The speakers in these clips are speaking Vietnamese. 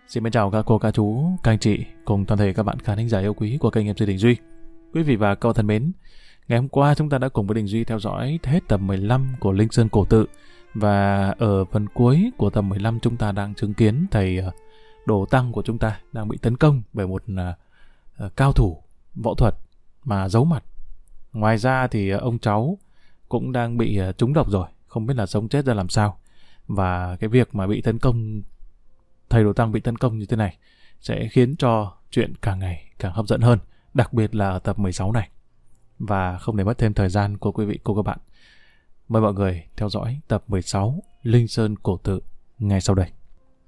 Xin mến chào các cô, các chú, các anh chị cùng toàn thể các bạn khán thính giả yêu quý của kênh MC Đình Duy. Quý vị và các bạn thân mến, ngày hôm qua chúng ta đã cùng với Đình Duy theo dõi hết tập 15 của Linh Sơn Cổ Tự, và ở phần cuối của tập 15 chúng ta đang chứng kiến thầy Đồ Tăng của chúng ta đang bị tấn công bởi một cao thủ võ thuật mà giấu mặt. Ngoài ra thì ông cháu cũng đang bị trúng độc rồi, không biết là sống chết ra làm sao. Và cái việc mà bị tấn công, thầy Đồ Tăng bị tấn công như thế này sẽ khiến cho chuyện càng ngày càng hấp dẫn hơn, đặc biệt là ở tập 16 này. Và không để mất thêm thời gian của quý vị cô các bạn, mời mọi người theo dõi tập 16 Linh Sơn Cổ Tự ngay sau đây.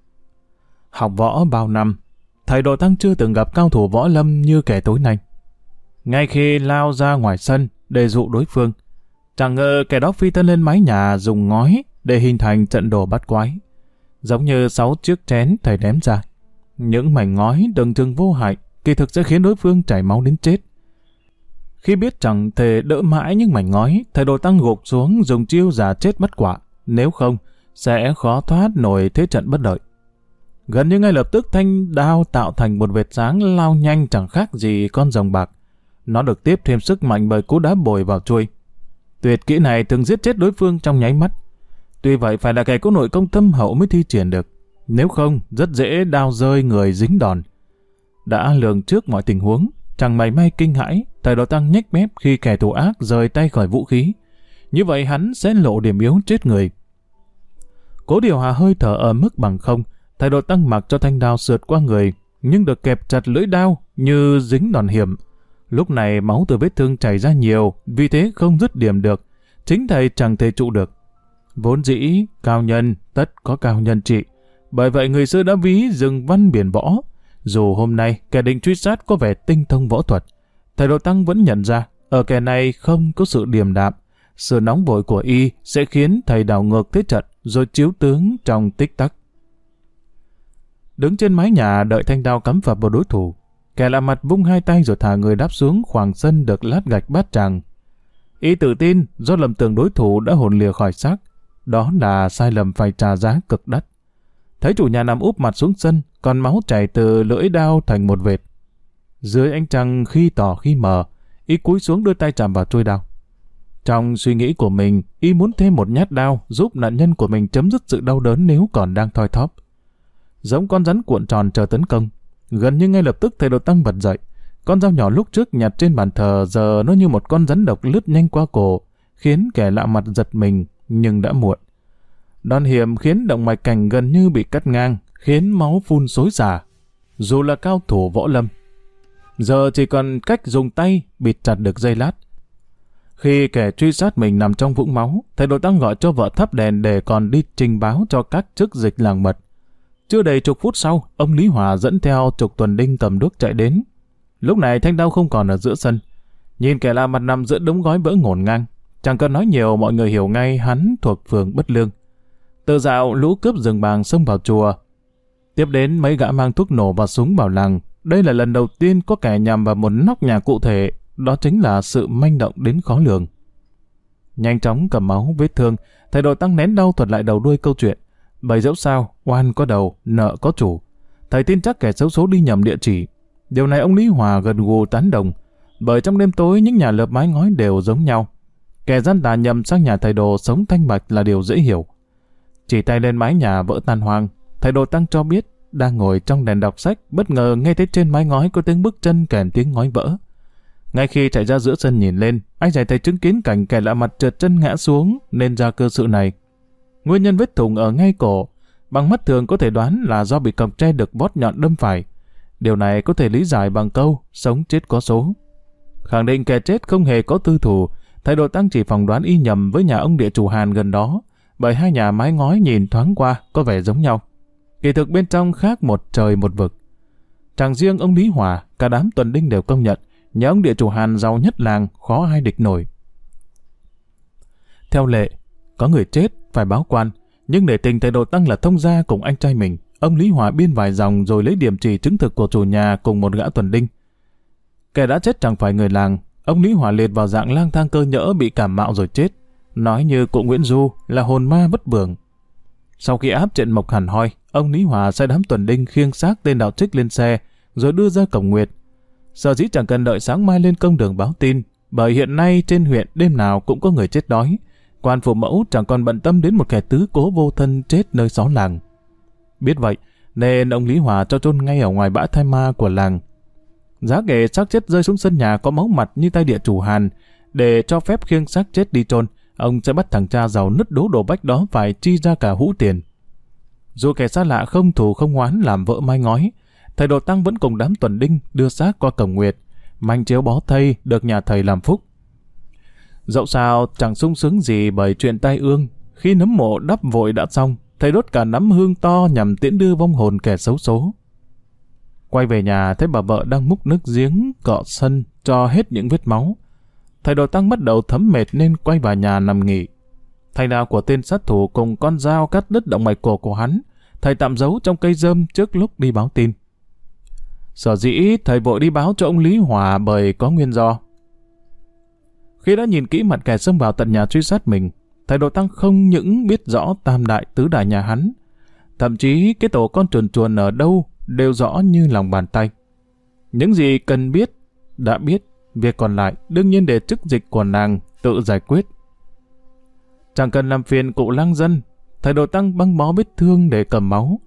Học võ bao năm, thầy Đồ Tăng chưa từng gặp cao thủ võ lâm như kẻ tối nay. Ngay khi lao ra ngoài sân để dụ đối phương, chẳng ngờ kẻ đó phi thân lên mái nhà dùng ngói để hình thành trận đồ bắt quái. Giống như 6 chiếc chén thầy ném ra. Những mảnh ngói tưởng chừng vô hại, kỳ thực sẽ khiến đối phương chảy máu đến chết. Khi biết chẳng thể đỡ mãi những mảnh ngói, thầy Đồ Tăng gục xuống dùng chiêu giả chết bắt quả, nếu không sẽ khó thoát nổi thế trận bất đợi. Gần như ngay lập tức thanh đao tạo thành một vệt sáng lao nhanh chẳng khác gì con rồng bạc. Nó được tiếp thêm sức mạnh bởi cú đá bồi vào chuôi. Tuyệt kỹ này thường giết chết đối phương trong nháy mắt. Tuy vậy phải là kẻ có nội công thâm hậu mới thi triển được, nếu không rất dễ đao rơi người dính đòn. Đã lường trước mọi tình huống, chẳng mảy may kinh hãi, thầy Đồ Tăng nhếch mép khi kẻ thù ác rời tay khỏi vũ khí. Như vậy hắn sẽ lộ điểm yếu chết người. Cố điều hòa hơi thở ở mức bằng không, thầy Đồ Tăng mặc cho thanh đao sượt qua người, nhưng được kẹp chặt lưỡi đao như dính đòn hiểm. Lúc này máu từ vết thương chảy ra nhiều, vì thế không dứt điểm được. Chính thầy chẳng thể trụ được. Vốn dĩ, cao nhân tất có cao nhân trị. Bởi vậy người xưa đã ví rừng văn biển võ. Dù hôm nay kẻ định truy sát có vẻ tinh thông võ thuật, thầy Đồ Tăng vẫn nhận ra ở kẻ này không có sự điềm đạm. Sự nóng vội của y sẽ khiến thầy đảo ngược thế trận rồi chiếu tướng trong tích tắc. Đứng trên mái nhà đợi thanh đao cắm phập vào đối thủ, kẻ lạ mặt vung hai tay rồi thả người đáp xuống khoảng sân được lát gạch bát tràng. Y tự tin do lầm tưởng đối thủ đã hồn lìa khỏi xác. Đó là sai lầm phải trả giá cực đắt. Thấy chủ nhà nằm úp mặt xuống sân, còn máu chảy từ lưỡi đao thành một vệt. Dưới ánh trăng khi tỏ khi mờ, y cúi xuống đưa tay chạm vào chuôi đao. Trong suy nghĩ của mình, y muốn thêm một nhát đao giúp nạn nhân của mình chấm dứt sự đau đớn nếu còn đang thoi thóp. Giống con rắn cuộn tròn chờ tấn công, gần như ngay lập tức thầy Đồ Tăng bật dậy. Con dao nhỏ lúc trước nhặt trên bàn thờ giờ nó như một con rắn độc lướt nhanh qua cổ, khiến kẻ lạ mặt giật mình, nhưng đã muộn. Đòn hiểm khiến động mạch cảnh gần như bị cắt ngang, khiến máu phun xối xả. Dù là cao thủ võ lâm, giờ chỉ còn cách dùng tay bịt chặt được dây lát. Khi kẻ truy sát mình nằm trong vũng máu, thầy Đồ Tăng gọi cho vợ thắp đèn để còn đi trình báo cho các chức dịch làng mật. Chưa đầy chục phút sau, ông Lý Hòa dẫn theo chục tuần đinh cầm đuốc chạy đến. Lúc này thanh đao không còn ở giữa sân. Nhìn kẻ lạ mặt nằm giữa đống gói vỡ ngổn ngang, chẳng cần nói nhiều mọi người hiểu ngay hắn thuộc phường Bất Lương. Từ dạo lũ cướp rừng bàng xông vào chùa. Tiếp đến mấy gã mang thuốc nổ và súng vào làng. Đây là lần đầu tiên có kẻ nhằm vào một nóc nhà cụ thể, đó chính là sự manh động đến khó lường. Nhanh chóng cầm máu vết thương, thầy Đồ Tăng nén đau thuật lại đầu đuôi câu chuyện. Bởi dẫu sao, oan có đầu, nợ có chủ. Thầy tin chắc kẻ xấu số đi nhầm địa chỉ. Điều này ông Lý Hòa gần gù tán đồng, bởi trong đêm tối những nhà lợp mái ngói đều giống nhau. Kẻ gian tà nhầm sang nhà thầy Đồ sống thanh bạch là điều dễ hiểu. Chỉ tay lên mái nhà vỡ tan hoang, thầy Đồ Tăng cho biết đang ngồi trong đèn đọc sách, bất ngờ nghe thấy trên mái ngói có tiếng bước chân kèm tiếng ngói vỡ. Ngay khi chạy ra giữa sân nhìn lên, anh giải thấy chứng kiến cảnh kẻ lạ mặt trượt chân ngã xuống nên ra cơ sự này. Nguyên nhân vết thủng ở ngay cổ, bằng mắt thường có thể đoán là do bị cọc tre được vót nhọn đâm phải. Điều này có thể lý giải bằng câu sống chết có số. Khẳng định kẻ chết không hề có tư thù, thầy Đồ Tăng chỉ phỏng đoán y nhầm với nhà ông địa chủ Hàn gần đó, bởi hai nhà mái ngói nhìn thoáng qua có vẻ giống nhau. Kỳ thực bên trong khác một trời một vực. Chẳng riêng ông Lý Hòa, cả đám tuần đinh đều công nhận nhà ông địa chủ Hàn giàu nhất làng, khó ai địch nổi. Theo lệ, có người chết phải báo quan, nhưng để tình thầy Đồ Tăng là thông gia cùng anh trai mình, ông Lý Hòa biên vài dòng rồi lấy điểm chỉ chứng thực của chủ nhà cùng một gã tuần đinh. Kẻ đã chết chẳng phải người làng, ông Lý Hòa liệt vào dạng lang thang cơ nhỡ bị cảm mạo rồi chết. Nói như cụ Nguyễn Du là hồn ma bất bường. Sau khi áp trận mộc hẳn hoi, ông Lý Hòa sai đám tuần đinh khiêng xác tên Đạo Trích lên xe, rồi đưa ra cổng Nguyệt. Sở dĩ chẳng cần đợi sáng mai lên công đường báo tin, bởi hiện nay trên huyện đêm nào cũng có người chết đói. Quan phụ mẫu chẳng còn bận tâm đến một kẻ tứ cố vô thân chết nơi xó làng. Biết vậy, nên ông Lý Hòa cho chôn ngay ở ngoài bãi thai ma của làng. Giá kể xác chết rơi xuống sân nhà có máu mặt như tay địa chủ Hàn, để cho phép khiêng xác chết đi chôn, ông sẽ bắt thằng cha giàu nứt đố đổ bách đó phải chi ra cả hũ tiền. Dù kẻ xa lạ không thù không oán làm vỡ mái ngói, thầy Đồ Tăng vẫn cùng đám tuần đinh đưa xác qua cổng Nguyệt, manh chiếu bó thây được nhà thầy làm phúc. Dẫu sao chẳng sung sướng gì bởi chuyện tai ương, khi nấm mộ đắp vội đã xong, thầy đốt cả nắm hương to nhằm tiễn đưa vong hồn kẻ xấu số. Quay về nhà thấy bà vợ đang múc nước giếng cọ sân cho hết những vết máu. Thầy Đồ Tăng bắt đầu thấm mệt nên quay vào nhà nằm nghỉ. Thầy đào của tên sát thủ cùng con dao cắt đứt động mạch cổ của hắn, thầy tạm giấu trong cây rơm trước lúc đi báo tin. Sở dĩ thầy vội đi báo cho ông Lý Hòa bởi có nguyên do. Khi đã nhìn kỹ mặt kẻ xông vào tận nhà truy sát mình, thầy Đồ Tăng không những biết rõ tam đại tứ đại nhà hắn, thậm chí cái tổ con chuồn chuồn ở đâu đều rõ như lòng bàn tay. Những gì cần biết đã biết, việc còn lại đương nhiên để chức dịch của nàng tự giải quyết. Chẳng cần làm phiền cụ lang dân, thầy Đồ Tăng băng bó vết thương để cầm máu,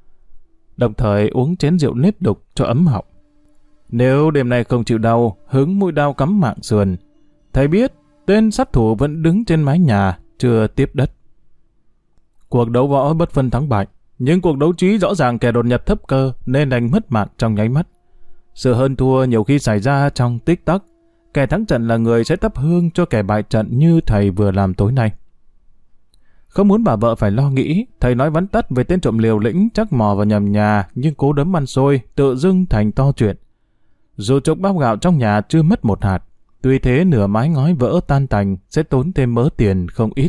đồng thời uống chén rượu nếp đục cho ấm họng. Nếu đêm nay không chịu đau, hứng mũi đau cắm mạng sườn, thầy biết tên sát thủ vẫn đứng trên mái nhà, chưa tiếp đất. Cuộc đấu võ bất phân thắng bại, nhưng cuộc đấu trí rõ ràng kẻ đột nhập thấp cơ nên đành mất mạng trong nháy mắt. Sự hơn thua nhiều khi xảy ra trong tích tắc, kẻ thắng trận là người sẽ thắp hương cho kẻ bại trận như thầy vừa làm tối nay. Không muốn bà vợ phải lo nghĩ, thầy nói vắn tắt về tên trộm liều lĩnh chắc mò vào nhầm nhà nhưng cố đấm ăn xôi, tự dưng thành to chuyện. Dù chục bao gạo trong nhà chưa mất một hạt, tuy thế nửa mái ngói vỡ tan tành sẽ tốn thêm mớ tiền không ít.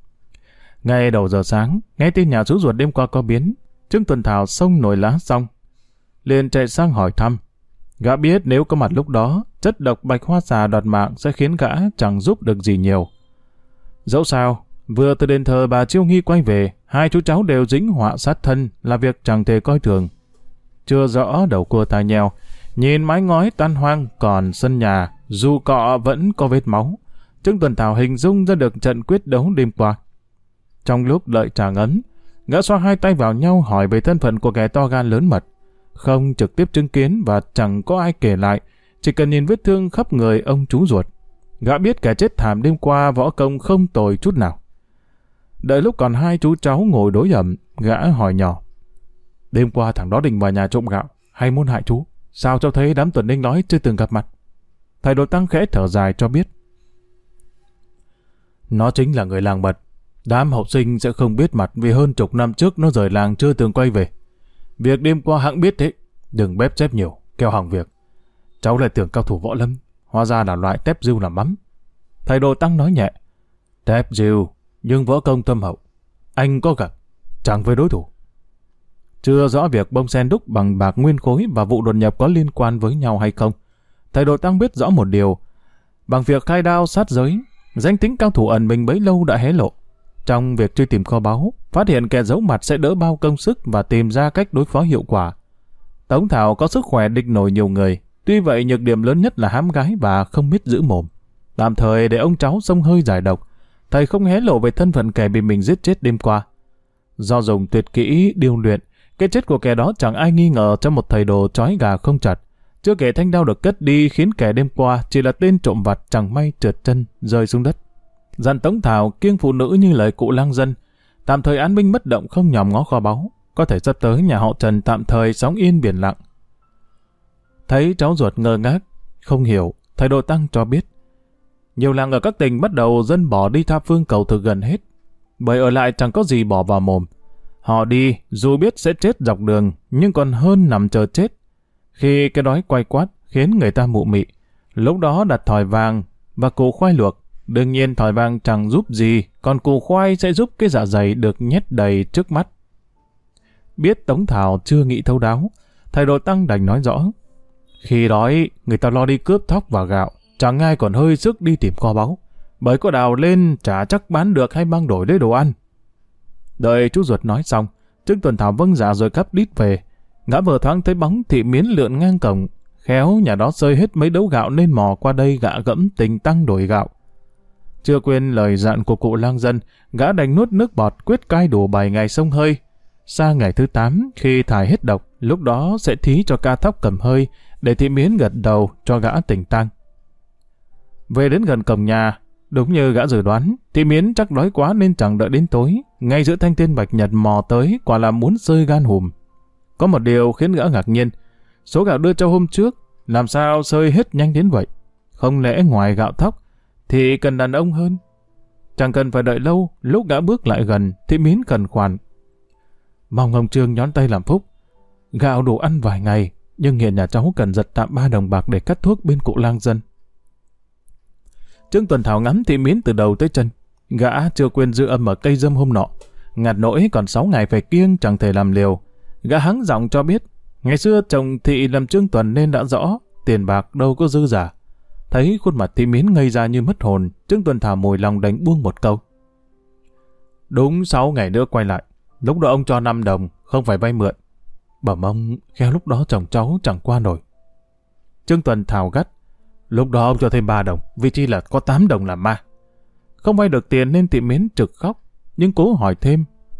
Ngay đầu giờ sáng, nghe tin nhà chú ruột đêm qua có biến, Trương Tuần Thảo xông nồi lá xong, liền chạy sang hỏi thăm. Gã biết nếu có mặt lúc đó, chất độc bạch hoa xà đoạt mạng sẽ khiến gã chẳng giúp được gì nhiều. Dẫu sao, vừa từ đền thờ bà Chiêu Nghi quay về, hai chú cháu đều dính họa sát thân là việc chẳng thể coi thường. Chưa rõ đầu cua tai nheo, nhìn mái ngói tan hoang còn sân nhà, dù cọ vẫn có vết máu. Trương Tuần Thảo hình dung ra được trận quyết đấu đêm qua. Trong lúc đợi trà ngấn, gã xoa hai tay vào nhau hỏi về thân phận của kẻ to gan lớn mật. Không trực tiếp chứng kiến và chẳng có ai kể lại, chỉ cần nhìn vết thương khắp người ông chú ruột. Gã biết kẻ chết thảm đêm qua võ công không tồi chút nào. Đợi lúc còn hai chú cháu ngồi đối ẩm, gã hỏi nhỏ. Đêm qua thằng đó định vào nhà trộm gạo, hay muốn hại chú? Sao cho thấy đám tuần đinh nói chưa từng gặp mặt? Thầy Đồ Tăng khẽ thở dài cho biết. Nó chính là người làng mật. Đám học sinh sẽ không biết mặt vì hơn chục năm trước nó rời làng chưa từng quay về. Việc đêm qua hãng biết thế, đừng bếp xếp nhiều, keo hỏng việc. Cháu lại tưởng cao thủ võ lâm, hóa ra là loại tép diêu làm mắm. Thầy Đồ Tăng nói nhẹ. Tép diêu, nhưng võ công thâm hậu. Anh có gặp, chẳng với đối thủ. Chưa rõ việc bông sen đúc bằng bạc nguyên khối và vụ đột nhập có liên quan với nhau hay không. Thầy Đồ Tăng biết rõ một điều. Bằng việc khai đao sát giới, danh tính cao thủ ẩn mình bấy lâu đã hé lộ. Trong việc truy tìm kho báu, phát hiện kẻ giấu mặt sẽ đỡ bao công sức và tìm ra cách đối phó hiệu quả. Tống Thảo có sức khỏe địch nổi nhiều người, tuy vậy nhược điểm lớn nhất là hám gái và không biết giữ mồm. Tạm thời để ông cháu xông hơi giải độc, thầy không hé lộ về thân phận kẻ bị mình giết chết đêm qua. Do dùng tuyệt kỹ điêu luyện, cái chết của kẻ đó chẳng ai nghi ngờ trong một thầy đồ trói gà không chặt. Chưa kể thanh đao được cất đi khiến kẻ đêm qua chỉ là tên trộm vặt chẳng may trượt chân rơi xuống đất. Dặn Tống Thảo kiêng phụ nữ như lời cụ lang dân, tạm thời an binh bất động không nhòm ngó kho báu, có thể sắp tới nhà họ Trần tạm thời sóng yên biển lặng. Thấy cháu ruột ngơ ngác, không hiểu, thầy Đồ Tăng cho biết. Nhiều làng ở các tỉnh bắt đầu dân bỏ đi tha phương cầu thực gần hết, bởi ở lại chẳng có gì bỏ vào mồm. Họ đi, dù biết sẽ chết dọc đường, nhưng còn hơn nằm chờ chết. Khi cái đói quay quát khiến người ta mụ mị, lúc đó đặt thỏi vàng và củ khoai luộc. Đương nhiên thỏi vàng chẳng giúp gì, còn củ khoai sẽ giúp cái dạ dày được nhét đầy trước mắt. Biết Tống Thảo chưa nghĩ thấu đáo, thầy Đồ Tăng đành nói rõ. Khi đói, người ta lo đi cướp thóc và gạo, chẳng ai còn hơi sức đi tìm kho báu, bởi có đào lên chả chắc bán được hay mang đổi lấy đồ ăn. Đợi chú ruột nói xong, Trương Tuần Thảo vâng dạ rồi cắp đít về. Gã vừa thoáng thấy bóng Thị Miến lượn ngang cổng, khéo nhà đó xơi hết mấy đấu gạo nên mò qua đây gạ gẫm tình tăng đổi gạo. Chưa quên lời dặn của cụ lang dân, gã đành nuốt nước bọt quyết cai đủ 7 ngày xông hơi. Sang ngày thứ 8, khi thải hết độc, lúc đó sẽ thí cho ca thóc cầm hơi, để Thị Miến gật đầu cho gã tỉnh tang. Về đến gần cổng nhà, đúng như gã dự đoán, Thị Miến chắc đói quá nên chẳng đợi đến tối, ngay giữa thanh thiên bạch nhật mò tới, quả là muốn sơi gan hùm. Có một điều khiến gã ngạc nhiên, số gạo đưa cho hôm trước, làm sao sơi hết nhanh đến vậy? Không lẽ ngoài gạo thóc, thì cần đàn ông hơn? Chẳng cần phải đợi lâu, lúc gã bước lại gần, Thị Miến khẩn khoản. Mong ông Trương nhón tay làm phúc. Gạo đủ ăn vài ngày, nhưng hiện nhà cháu cần giật tạm 3 đồng bạc để cắt thuốc bên cụ lang dân. Trương Tuần Thảo ngắm Thị Miến từ đầu tới chân. Gã chưa quên dư âm ở cây dâm hôm nọ. Ngặt nỗi còn 6 ngày phải kiêng chẳng thể làm liều. Gã hắng giọng cho biết, ngày xưa chồng Thị làm Trương Tuần nên đã rõ, tiền bạc đâu có dư giả. Thấy khuôn mặt Thị Miến ngây ra như mất hồn, Trương Tuần Thảo mồi lòng đánh buông một câu. Đúng 6 ngày nữa quay lại, lúc đó ông cho 5 đồng, không phải vay mượn. Bẩm ông, khéo lúc đó chồng cháu chẳng qua nổi. Trương Tuần Thảo gắt, lúc đó ông cho thêm 3 đồng, vì chi là có 8 đồng làm ma. Không vay được tiền nên Thị Miến trực khóc, nhưng cố hỏi thêm.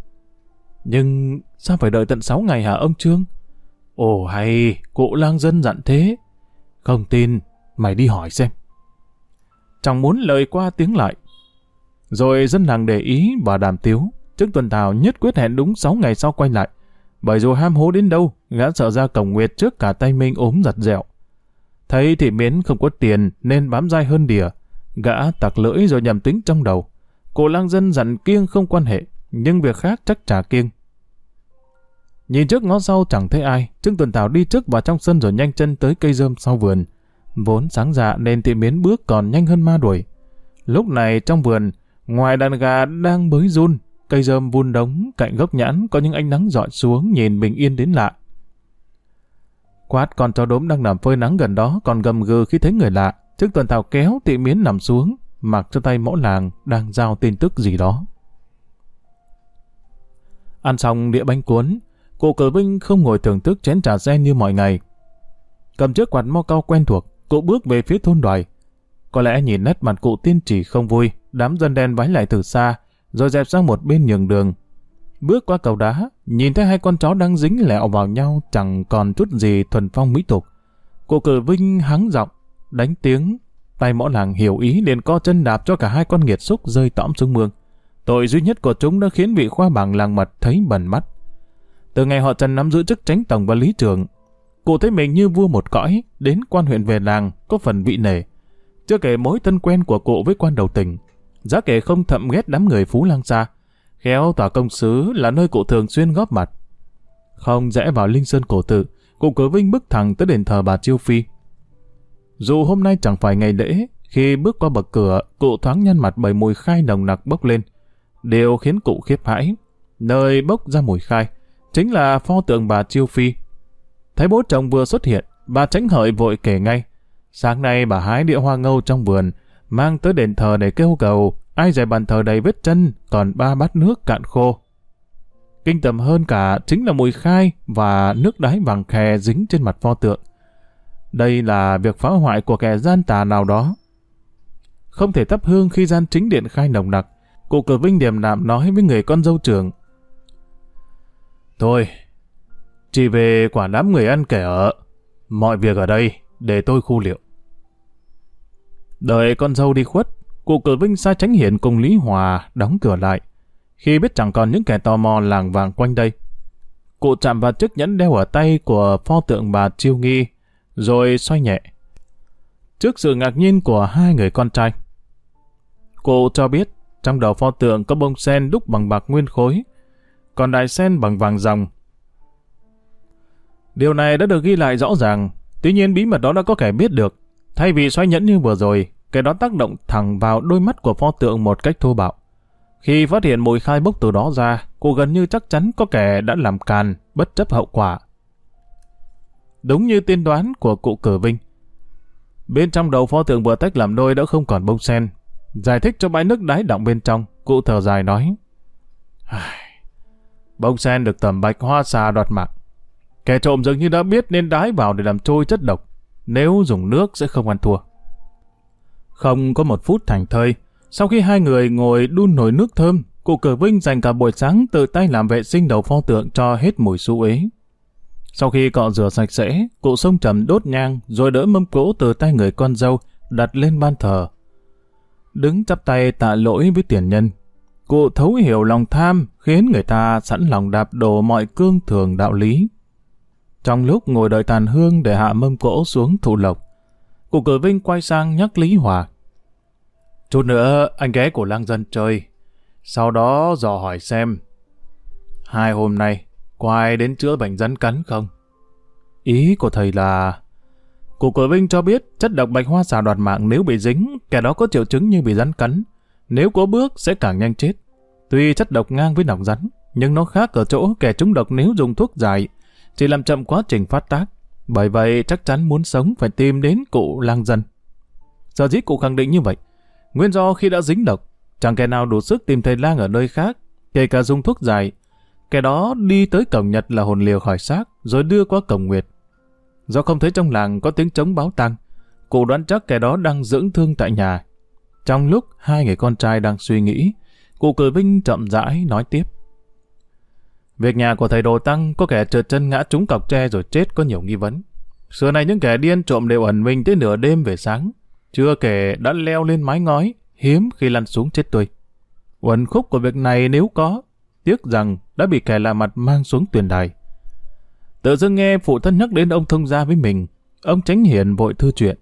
Nhưng sao phải đợi tận 6 ngày hả ông Trương? Ồ hay, cụ lang dân dặn thế. Không tin, mày đi hỏi xem. Chẳng muốn lời qua tiếng lại. Rồi dân làng để ý và đàm tiếu, Trương Tuần Thảo nhất quyết hẹn đúng 6 ngày sau quay lại. Bởi dù ham hố đến đâu, gã sợ ra cổng nguyệt trước cả tay Minh ốm giặt dẹo. Thấy Thị Miến không có tiền nên bám dai hơn đìa. Gã tặc lưỡi rồi nhầm tính trong đầu. Cụ lang dân dặn kiêng không quan hệ, nhưng việc khác chắc chả kiêng. Nhìn trước ngó sau chẳng thấy ai, Trương Tuần Thảo đi trước vào trong sân rồi nhanh chân tới cây rơm sau vườn. Vốn sáng dạ nên Thị Miến bước còn nhanh hơn ma đuổi. Lúc này trong vườn, ngoài đàn gà đang bới run, cây rơm vun đống cạnh gốc nhãn có những ánh nắng rọi xuống nhìn bình yên đến lạ. Quát con chó đốm đang nằm phơi nắng gần đó còn gầm gừ khi thấy người lạ. Trương Tuần Thảo kéo Thị Miến nằm xuống, mặc cho tay mẫu làng đang giao tin tức gì đó. Ăn xong đĩa bánh cuốn, cụ Cử Vinh không ngồi thưởng thức chén trà sen như mọi ngày. Cầm chiếc quạt mo cao quen thuộc, cụ bước về phía thôn Đoài. Có lẽ nhìn nét mặt cụ tiên trì không vui, đám dân đen vái lại từ xa, rồi dẹp sang một bên nhường đường. Bước qua cầu đá, nhìn thấy 2 con chó đang dính lẹo vào nhau chẳng còn chút gì thuần phong mỹ tục. Cụ Cử Vinh hắng giọng, đánh tiếng, tay mõ làng hiểu ý liền co chân đạp cho cả 2 con nghiệt xúc rơi tõm xuống mương. Tội duy nhất của chúng đã khiến vị khoa bảng làng mật thấy bẩn mắt. Từ ngày họ Trần nắm giữ chức chánh tổng và lý trưởng, cụ thấy mình như vua một cõi, đến quan huyện về làng có phần vị nể. Chưa kể mối thân quen của cụ với quan đầu tỉnh, giá kể không thậm ghét đám người Phú Lang xa, khéo tòa công xứ là nơi cụ thường xuyên góp mặt. Không rẽ vào Linh Sơn Cổ Tự, cụ Cử Vinh bước thẳng tới đền thờ bà Chiêu Phi. Dù hôm nay chẳng phải ngày lễ, khi bước qua bậc cửa, cụ thoáng nhăn mặt bởi mùi khai nồng nặc bốc lên. Điều khiến cụ khiếp hãi, nơi bốc ra mùi khai chính là pho tượng bà Chiêu Phi. Thấy bố chồng vừa xuất hiện, bà Chánh Hợi vội kể ngay. Sáng nay bà hái đĩa hoa ngâu trong vườn, mang tới đền thờ để kêu cầu, ai dè bàn thờ đầy vết chân, còn 3 bát nước cạn khô. Kinh tởm hơn cả chính là mùi khai và nước đái vàng khè dính trên mặt pho tượng. Đây là việc phá hoại của kẻ gian tà nào đó. Không thể thắp hương khi gian chính điện khai nồng nặc, cụ Cử Vinh điềm đạm nói với người con dâu trưởng. Thôi, chỉ về quản đám người ăn kẻ ở, mọi việc ở đây để tôi khu liệu. Đợi con dâu đi khuất, cụ Cử Vinh sai Chánh Hiển cùng Lý Hòa đóng cửa lại. Khi biết chẳng còn những kẻ tò mò làng vàng quanh đây, cụ chạm vào chiếc nhẫn đeo ở tay của pho tượng bà Chiêu Nghi, rồi xoay nhẹ. Trước sự ngạc nhiên của 2 người con trai, cụ cho biết trong đầu pho tượng có bông sen đúc bằng bạc nguyên khối, còn đài sen bằng vàng ròng. Điều này đã được ghi lại rõ ràng, tuy nhiên bí mật đó đã có kẻ biết được. Thay vì xoay nhẫn như vừa rồi, kẻ đó tác động thẳng vào đôi mắt của pho tượng một cách thô bạo. Khi phát hiện mùi khai bốc từ đó ra, cô gần như chắc chắn có kẻ đã làm càn, bất chấp hậu quả. Đúng như tiên đoán của cụ Cử Vinh, bên trong đầu pho tượng vừa tách làm đôi đã không còn bông sen. Giải thích cho bãi nước đáy đọng bên trong, cụ thở dài nói: Bông sen được tẩm bạch hoa xà đoạt mạng. Kẻ trộm dường như đã biết nên đái vào để làm trôi chất độc. Nếu dùng nước sẽ không ăn thua. Không có một phút thảnh thơi, sau khi hai người ngồi đun nồi nước thơm, cụ Cử Vinh dành cả buổi sáng tự tay làm vệ sinh đầu pho tượng cho hết mùi xú uế. Sau khi cọ rửa sạch sẽ, cụ xông trầm đốt nhang rồi đỡ mâm cỗ từ tay người con dâu đặt lên ban thờ. Đứng chắp tay tạ lỗi với tiền nhân, cụ thấu hiểu lòng tham khiến người ta sẵn lòng đạp đổ mọi cương thường đạo lý. Trong lúc ngồi đợi tàn hương để hạ mâm cỗ xuống thụ lộc, cụ Cử Vinh quay sang nhắc Lý Hòa. Chút nữa anh ghé của lang dân chơi, sau đó dò hỏi xem 2 hôm nay có ai đến chữa bệnh rắn cắn không? Ý của thầy là... Cụ Cử Vinh cho biết chất độc bạch hoa xà đoạt mạng nếu bị dính, kẻ đó có triệu chứng như bị rắn cắn. Nếu có bước sẽ càng nhanh chết. Tuy chất độc ngang với nọc rắn, nhưng nó khác ở chỗ kẻ trúng độc nếu dùng thuốc giải chỉ làm chậm quá trình phát tác. Bởi vậy chắc chắn muốn sống phải tìm đến cụ lang dân. Sở dĩ cụ khẳng định như vậy, nguyên do khi đã dính độc, chẳng kẻ nào đủ sức tìm thầy lang ở nơi khác, kể cả dùng thuốc giải. Kẻ đó đi tới cổng Nhật là hồn liều khỏi xác, rồi đưa qua cổng Nguyệt. Do không thấy trong làng có tiếng trống báo tang, cụ đoán chắc kẻ đó đang dưỡng thương tại nhà. Trong lúc hai người con trai đang suy nghĩ, cụ Cử Vinh chậm rãi nói tiếp. Việc nhà của thầy Đồ Tăng có kẻ trượt chân ngã trúng cọc tre rồi chết có nhiều nghi vấn. Xưa này những kẻ điên trộm đều ẩn mình tới nửa đêm về sáng, chưa kể đã leo lên mái ngói, hiếm khi lăn xuống chết tươi. Uẩn khúc của việc này nếu có, tiếc rằng đã bị kẻ lạ mặt mang xuống tuyền đài. Tự dưng nghe phụ thân nhắc đến ông thông gia với mình, ông Chánh Hiền vội thư chuyện.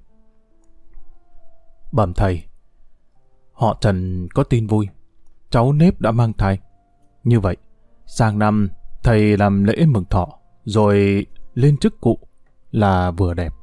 Bẩm thầy, họ Trần có tin vui, cháu Nếp đã mang thai. Như vậy, sang năm thầy làm lễ mừng thọ, rồi lên chức cụ là vừa đẹp.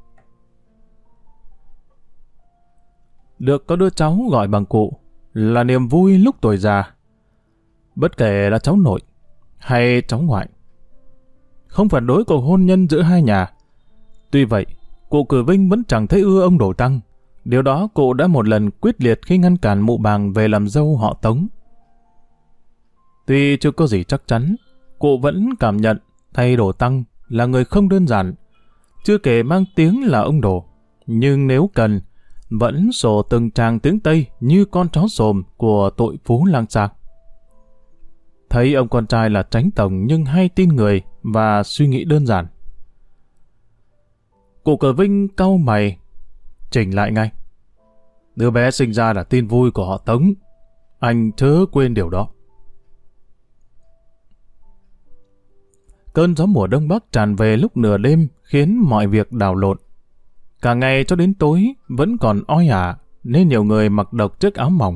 Được có đứa cháu gọi bằng cụ là niềm vui lúc tuổi già, bất kể là cháu nội hay cháu ngoại. Không phản đối cuộc hôn nhân giữa hai nhà. Tuy vậy, cụ Cử Vinh vẫn chẳng thấy ưa ông Đồ Tăng. Điều đó cụ đã một lần quyết liệt khi ngăn cản mụ Bàng về làm dâu họ Tống. Tuy chưa có gì chắc chắn, cụ vẫn cảm nhận thầy Đồ Tăng là người không đơn giản, chưa kể mang tiếng là ông Đồ. Nhưng nếu cần, vẫn sổ từng tràng tiếng Tây như con chó xồm của tội phú lang sạc. Thấy ông con trai là Tránh Tổng nhưng hay tin người và suy nghĩ đơn giản, cụ Cử Vinh cau mày, chỉnh lại ngay. Đứa bé sinh ra là tin vui của họ Tống, anh chớ quên điều đó. Cơn gió mùa đông bắc tràn về lúc nửa đêm khiến mọi việc đảo lộn. Cả ngày cho đến tối vẫn còn oi ả nên nhiều người mặc độc chiếc áo mỏng.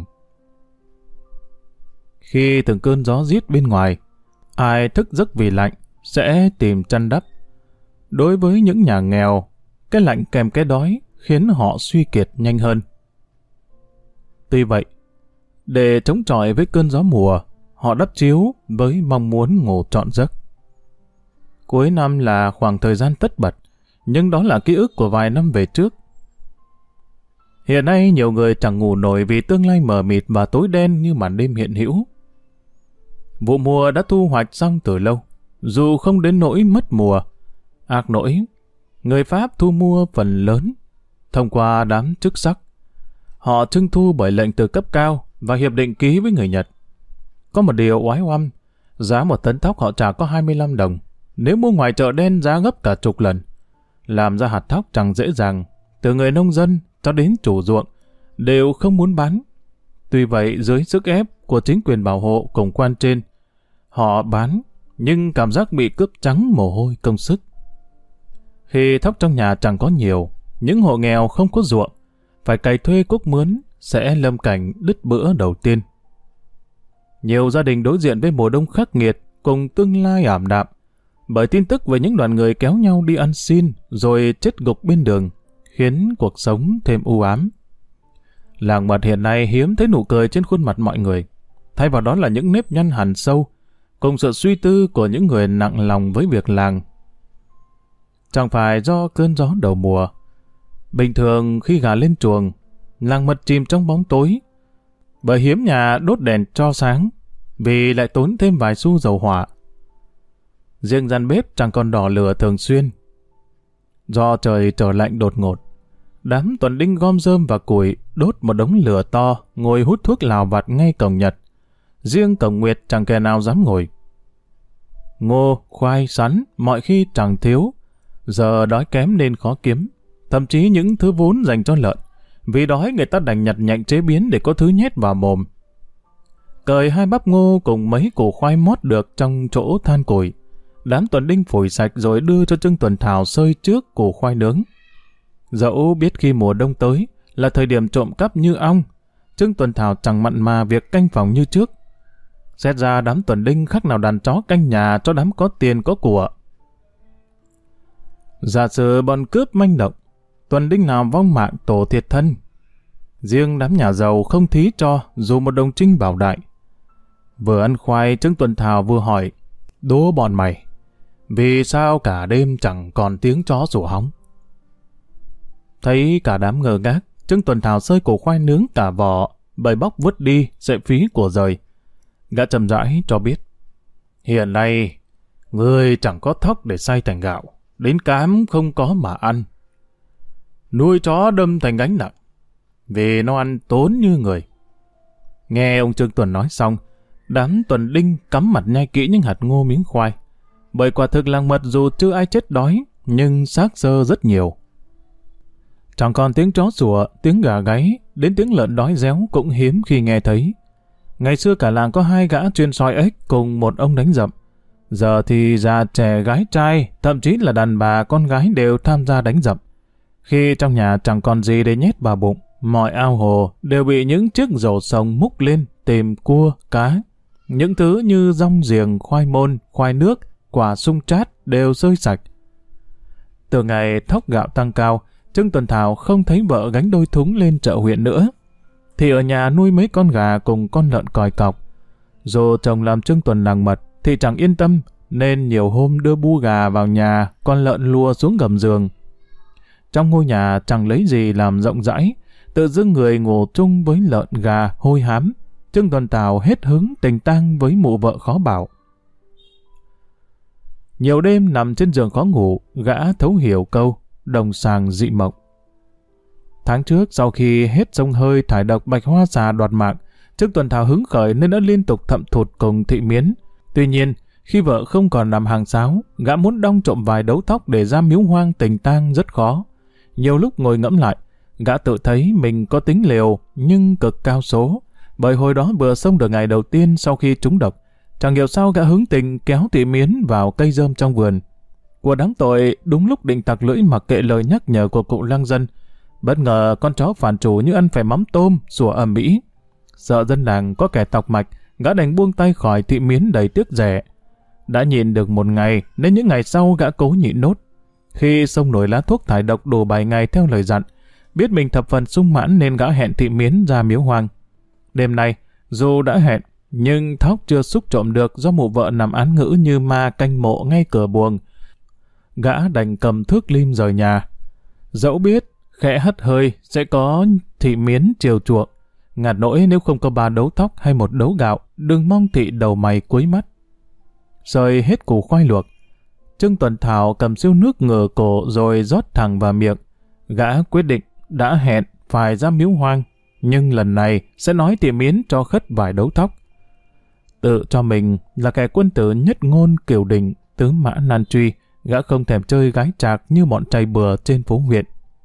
Khi từng cơn gió rít bên ngoài, ai thức giấc vì lạnh sẽ tìm chăn đắp. Đối với những nhà nghèo, cái lạnh kèm cái đói khiến họ suy kiệt nhanh hơn. Tuy vậy, để chống chọi với cơn gió mùa, họ đắp chiếu với mong muốn ngủ trọn giấc. Cuối năm là khoảng thời gian tất bật, nhưng đó là ký ức của vài năm về trước. Hiện nay nhiều người chẳng ngủ nổi vì tương lai mờ mịt và tối đen như màn đêm hiện hữu. Vụ mùa đã thu hoạch xong từ lâu, dù không đến nỗi mất mùa. Ác nỗi, người Pháp thu mua phần lớn thông qua đám chức sắc. Họ trưng thu bởi lệnh từ cấp cao và hiệp định ký với người Nhật. Có một điều oái oăm, giá một tấn thóc họ trả có 25 đồng. Nếu mua ngoài chợ đen giá gấp cả chục lần. Làm ra hạt thóc chẳng dễ dàng, từ người nông dân cho đến chủ ruộng đều không muốn bán. Tuy vậy dưới sức ép của chính quyền bảo hộ cùng quan trên, họ bán nhưng cảm giác bị cướp trắng mồ hôi công sức. Khi thóc trong nhà chẳng có nhiều, những hộ nghèo không có ruộng, phải cày thuê cuốc mướn sẽ lâm cảnh đứt bữa đầu tiên. Nhiều gia đình đối diện với mùa đông khắc nghiệt cùng tương lai ảm đạm, bởi tin tức về những đoàn người kéo nhau đi ăn xin rồi chết gục bên đường, khiến cuộc sống thêm u ám. Làng mật hiện nay hiếm thấy nụ cười trên khuôn mặt mọi người, thay vào đó là những nếp nhăn hằn sâu, cùng sự suy tư của những người nặng lòng với việc làng. Chẳng phải do cơn gió đầu mùa. Bình thường khi gà lên chuồng, làng mật chìm trong bóng tối, bởi hiếm nhà đốt đèn cho sáng, vì lại tốn thêm vài xu dầu hỏa. Riêng gian bếp chẳng còn đỏ lửa thường xuyên. Do trời trở lạnh đột ngột, đám tuần đinh gom rơm và củi đốt một đống lửa to, ngồi hút thuốc lào vặt ngay cổng Nhật. Riêng cổng Nguyệt chẳng kẻ nào dám ngồi. Ngô, khoai, sắn mọi khi chẳng thiếu, giờ đói kém nên khó kiếm. Thậm chí những thứ vốn dành cho lợn, vì đói người ta đành nhặt nhạnh chế biến để có thứ nhét vào mồm. Cởi 2 bắp ngô cùng mấy củ khoai mót được trong chỗ than củi, đám tuần đinh phủi sạch rồi đưa cho Trương Tuần Thảo xơi trước củ khoai nướng. Dẫu biết khi mùa đông tới là thời điểm trộm cắp như ong, Trương Tuần Thảo chẳng mặn mà việc canh phòng như trước. Xét ra đám tuần đinh khác nào đàn chó canh nhà cho đám có tiền có của. Giả sử bọn cướp manh động, tuần đinh nào vong mạng tổ thiệt thân. Riêng đám nhà giàu không thí cho dù một đồng trinh bảo đại. Vừa ăn khoai, Trương Tuần Thảo vừa hỏi, đố bọn mày, vì sao cả đêm chẳng còn tiếng chó sủa hóng? Thấy cả đám ngơ ngác, Trương Tuần Thảo xơi củ khoai nướng cả vỏ, bày bóc vứt đi, sệ phí của rời. Gã chậm rãi cho biết, hiện nay, người chẳng có thóc để xay thành gạo, đến cám không có mà ăn. Nuôi chó đâm thành gánh nặng, vì nó ăn tốn như người. Nghe ông Trương Tuần nói xong, đám tuần đinh cắm mặt nhai kỹ những hạt ngô miếng khoai. Bởi quả thực làng mật dù chưa ai chết đói, nhưng xác xơ rất nhiều. Chẳng còn tiếng chó sủa, tiếng gà gáy, đến tiếng lợn đói réo cũng hiếm khi nghe thấy. Ngày xưa cả làng có 2 gã chuyên soi ếch cùng một ông đánh dậm. Giờ thì già trẻ gái trai, thậm chí là đàn bà con gái đều tham gia đánh dậm. Khi trong nhà chẳng còn gì để nhét vào bụng, mọi ao hồ đều bị những chiếc rổ sồng múc lên tìm cua, cá. Những thứ như rong giềng, khoai môn, khoai nước, quả sung chát đều rơi sạch. Từ ngày thóc gạo tăng cao, Trương Tuần Thảo không thấy vợ gánh đôi thúng lên chợ huyện nữa, thì ở nhà nuôi mấy con gà cùng con lợn còi cọc. Dù chồng làm Trương Tuần làng mật thì chẳng yên tâm, nên nhiều hôm đưa bu gà vào nhà, con lợn lùa xuống gầm giường. Trong ngôi nhà chẳng lấy gì làm rộng rãi, tự dưng người ngủ chung với lợn gà hôi hám. Trương Tuần Thảo hết hứng tình tang với mụ vợ khó bảo. Nhiều đêm nằm trên giường khó ngủ, gã thấu hiểu câu đồng sàng dị mộng. Tháng trước, sau khi hết xông hơi thải độc bạch hoa xà đoạt mạng, Trương Tuần Thảo hứng khởi nên đã liên tục thậm thụt cùng thị miến. Tuy nhiên, khi vợ không còn làm hàng sáo, gã muốn đong trộm vài đấu thóc để ra miếu hoang tình tang rất khó. Nhiều lúc ngồi ngẫm lại, gã tự thấy mình có tính liều nhưng cực cao số, bởi hồi đó vừa xông được ngày đầu tiên sau khi trúng độc. Chẳng hiểu sao gã hứng tình kéo thị miến vào cây rơm trong vườn. Của đáng tội, đúng lúc định tặc lưỡi mặc kệ lời nhắc nhở của cụ lăng dân, bất ngờ con chó phản chủ như ăn phải mắm tôm sủa ầm ĩ. Sợ dân làng có kẻ tọc mạch, gã đành buông tay khỏi thị miến đầy tiếc rẻ. Đã nhịn được một ngày nên những ngày sau gã cố nhịn nốt. Khi xông nổi lá thuốc thải độc đủ 7 ngày theo lời dặn, biết mình thập phần sung mãn nên gã hẹn thị miến ra miếu hoang. Đêm nay, dù đã hẹn, nhưng thóc chưa xúc trộm được do mụ vợ nằm án ngữ như ma canh mộ ngay cửa buồng. Gã đành cầm thước lim rời nhà. Dẫu biết khẽ hắt hơi sẽ có thị miến chiều chuộng, ngạt nỗi nếu không có 3 đấu thóc hay 1 đấu gạo, đừng mong thị đầu mày quấy mắt. Sơi hết củ khoai luộc, Trương Tuần Thảo cầm siêu nước ngửa cổ rồi rót thẳng vào miệng. Gã quyết định đã hẹn phải ra miếu hoang, nhưng lần này sẽ nói thị miến cho khất vài đấu thóc. Tự cho mình là kẻ quân tử nhất ngôn kiểu đình, tứ mã nan truy, gã không thèm chơi gái trạc như bọn trai bừa trên phố huyện.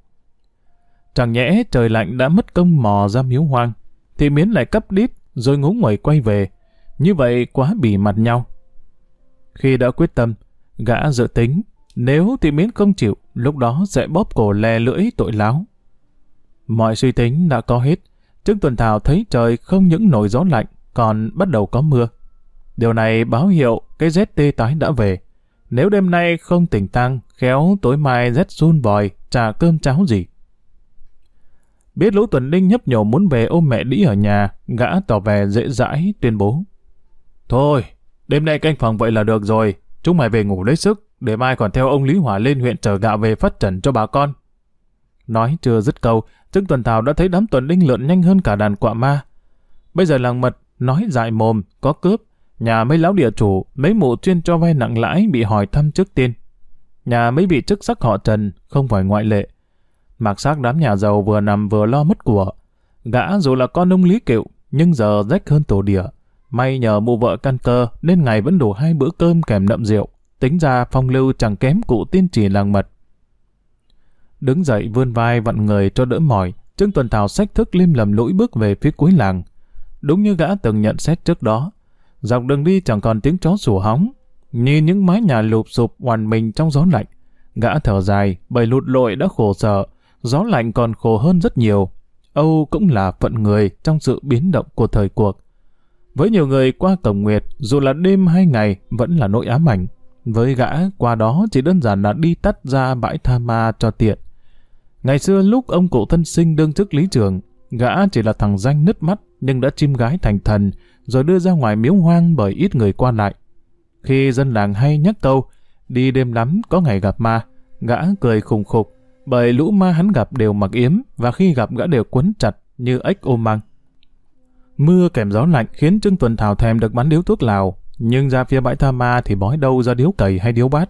Chẳng nhẽ trời lạnh đã mất công mò ra miếu hoang, thì miến lại cắp đít rồi ngúng nguẩy quay về. Như vậy quá bỉ mặt nhau. Khi đã quyết tâm, gã dự tính nếu thị miến không chịu, lúc đó sẽ bóp cổ lè lưỡi tội láo. Mọi suy tính đã có hết. Trương Tuần Thảo thấy trời không những nổi gió lạnh, còn bắt đầu có mưa. Điều này báo hiệu cái rét tê tái đã về. Nếu đêm nay không tỉnh tang, khéo tối mai rét sun vòi, chả cơm cháo gì. Biết lũ tuần đinh nhấp nhổ muốn về ôm mẹ đĩ ở nhà, gã tỏ vẻ dễ dãi tuyên bố: thôi, đêm nay canh phòng vậy là được rồi, chúng mày về ngủ lấy sức, để mai còn theo ông Lý Hỏa lên huyện chở gạo về phát trần cho bà con. Nói chưa dứt câu, Trương Tuần Thảo đã thấy đám tuần đinh lượn nhanh hơn cả đàn quạ ma. Bây giờ làng mật nói dại mồm, có cướp, Nhà mấy lão địa chủ, mấy mụ chuyên cho vay nặng lãi bị hỏi thăm trước tiên. Nhà mấy vị chức sắc họ Trần không phải ngoại lệ. Mặc xác đám nhà giàu vừa nằm vừa lo mất của. Gã dù là con ông Lý Cựu, nhưng giờ rách hơn tổ đỉa. May nhờ mụ vợ căn cơ nên ngày vẫn đủ 2 bữa cơm kèm nậm rượu. Tính ra phong lưu chẳng kém cụ tiên chỉ làng mật. Đứng dậy vươn vai vặn người cho đỡ mỏi, Trương Tuần Thảo xách thức lim lầm lũi bước về phía cuối làng. Đúng như gã từng nhận xét trước đó, dọc đường đi chẳng còn tiếng chó sủa hóng. Nhìn những mái nhà lụp sụp oằn mình trong gió lạnh, gã thở dài bởi lụt lội đã khổ sở, gió lạnh còn khổ hơn rất nhiều. Âu cũng là phận người trong sự biến động của thời cuộc. Với nhiều người qua Cổng Nguyệt, dù là đêm hay ngày vẫn là nỗi ám ảnh. Với gã, qua đó chỉ đơn giản là đi tắt ra bãi tha ma cho tiện. Ngày xưa lúc ông cụ thân sinh đương chức lý trường, gã chỉ là thằng danh nứt mắt nhưng đã chim gái thành thần, rồi đưa ra ngoài miếu hoang bởi ít người qua lại. Khi dân làng hay nhắc câu, đi đêm lắm có ngày gặp ma, gã cười khùng khục, bởi lũ ma hắn gặp đều mặc yếm, và khi gặp gã đều quấn chặt như ếch ôm măng. Mưa kèm gió lạnh khiến Trương Tuần Thảo thèm được bắn điếu thuốc lào, nhưng ra phía bãi tha ma thì bói đâu ra điếu cày hay điếu bát.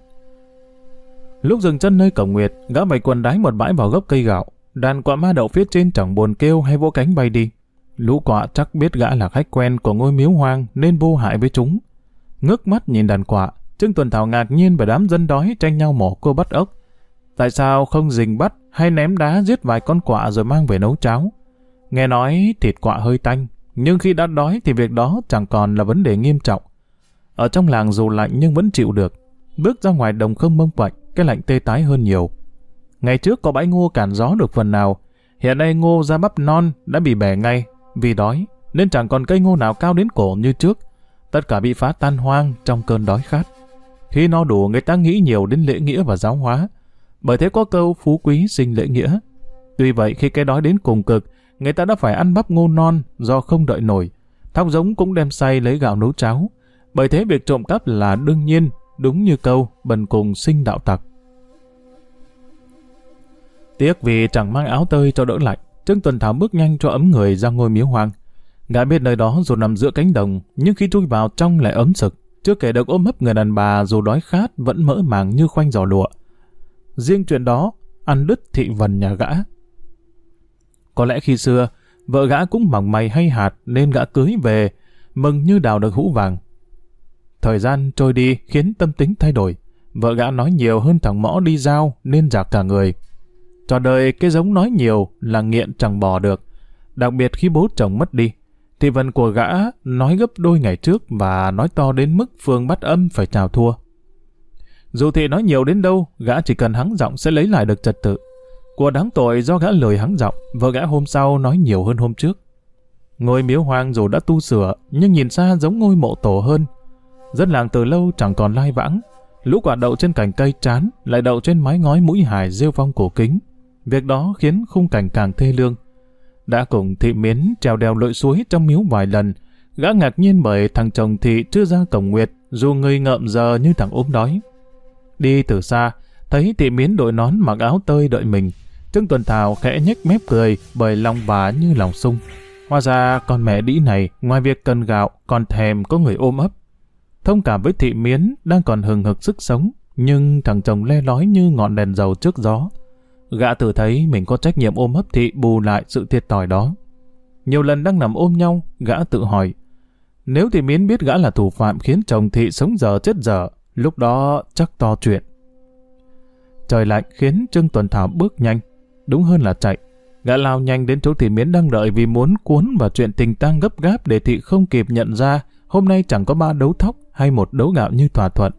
Lúc dừng chân nơi Cổng Nguyệt, gã bày quần đái một bãi vào gốc cây gạo. Đàn quạ ma đậu phía trên chẳng buồn kêu hay vỗ cánh bay đi. Lũ quạ chắc biết gã là khách quen của ngôi miếu hoang nên vô hại với chúng. Ngước mắt nhìn đàn quạ, Trương Tuần Thảo ngạc nhiên bởi đám dân đói tranh nhau mổ cua bắt ốc. Tại sao không rình bắt hay ném đá giết vài con quạ rồi mang về nấu cháo? Nghe nói thịt quạ hơi tanh, nhưng khi đã đói thì việc đó chẳng còn là vấn đề nghiêm trọng. Ở trong làng dù lạnh nhưng vẫn chịu được. Bước ra ngoài đồng không mông quạnh, cái lạnh tê tái hơn nhiều. Ngày trước có bãi ngô cản gió được phần nào, hiện nay ngô ra bắp non đã bị bẻ ngay. Vì đói nên chẳng còn cây ngô nào cao đến cổ như trước. Tất cả bị phá tan hoang trong cơn đói khát. Khi no đủ người ta nghĩ nhiều đến lễ nghĩa và giáo hóa. Bởi thế có câu phú quý sinh lễ nghĩa. Tuy vậy khi cái đói đến cùng cực, người ta đã phải ăn bắp ngô non do không đợi nổi. Thóc giống cũng đem xay lấy gạo nấu cháo. Bởi thế việc trộm cắp là đương nhiên, đúng như câu bần cùng sinh đạo tặc. Tiếc vì chẳng mang áo tơi cho đỡ lạnh, Trương Tuần Thảo bước nhanh cho ấm người ra ngôi miếu hoang. Gã biết nơi đó dù nằm giữa cánh đồng, nhưng khi chui vào trong lại ấm sực. Chưa kể được ôm hấp người đàn bà dù đói khát vẫn mỡ màng như khoanh giò lụa. Riêng chuyện đó, ăn đứt thị vần nhà gã. Có lẽ khi xưa, vợ gã cũng mỏng mày hay hạt nên gã cưới về, mừng như đào được hũ vàng. Thời gian trôi đi khiến tâm tính thay đổi. Vợ gã nói nhiều hơn thằng mõ đi giao nên giạc cả người. Trò đời cái giống nói nhiều là nghiện chẳng bỏ được. Đặc biệt khi bố chồng mất đi, thị vần của gã nói gấp đôi ngày trước và nói to đến mức Phương Bắt Âm phải chào thua. Dù thị nói nhiều đến đâu, gã chỉ cần hắng giọng sẽ lấy lại được trật tự. Của đáng tội do gã lười hắng giọng, vợ gã hôm sau nói nhiều hơn hôm trước. Ngôi miếu hoang dù đã tu sửa, nhưng nhìn xa giống ngôi mộ tổ hơn. Dân làng từ lâu chẳng còn lai vãng. Lũ quạ đậu trên cành cây chán, lại đậu trên mái ngói mũi hài rêu phong cổ kính. Việc đó khiến khung cảnh càng thê lương. Đã cùng thị Miến trèo đèo lội suối trong miếu vài lần, gã ngạc nhiên bởi thằng chồng thị chưa ra Cổng Nguyệt, dù người ngợm giờ như thằng ốm đói. Đi từ xa, thấy thị Miến đội nón mặc áo tơi đợi mình, Trương Tuần Thảo khẽ nhếch mép cười bởi lòng bà như lòng sung. Hóa ra con mẹ đĩ này ngoài việc cần gạo còn thèm có người ôm ấp. Thông cảm với thị Miến đang còn hừng hực sức sống, nhưng thằng chồng le lói như ngọn đèn dầu trước gió. Gã tự thấy mình có trách nhiệm ôm ấp thị bù lại sự thiệt thòi đó. Nhiều lần đang nằm ôm nhau, gã tự hỏi, nếu thị Miến biết gã là thủ phạm khiến chồng thị sống dở chết dở, lúc đó chắc to chuyện. Trời lạnh khiến Trương Tuần Thảo bước nhanh, đúng hơn là chạy. Gã lao nhanh đến chỗ thị Miến đang đợi vì muốn cuốn vào chuyện tình tang gấp gáp để thị không kịp nhận ra hôm nay chẳng có 3 đấu thóc hay 1 đấu gạo như thỏa thuận.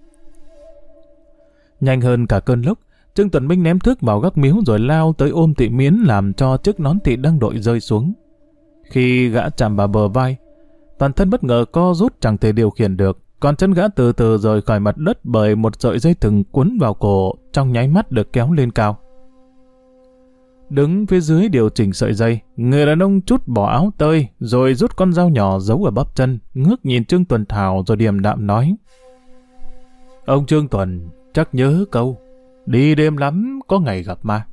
Nhanh hơn cả cơn lốc, Trương Tuần Minh ném thước vào góc miếu rồi lao tới ôm thị Miến làm cho chiếc nón thị đang đội rơi xuống. Khi gã chạm vào bờ vai, toàn thân bất ngờ co rút chẳng thể điều khiển được, còn chân gã từ từ rời khỏi mặt đất bởi một sợi dây thừng quấn vào cổ trong nháy mắt được kéo lên cao. Đứng phía dưới điều chỉnh sợi dây, người đàn ông trút bỏ áo tơi rồi rút con dao nhỏ giấu ở bắp chân, ngước nhìn Trương Tuần Thảo rồi điềm đạm nói: Ông Trương Tuần chắc nhớ câu đi đêm lắm có ngày gặp ma.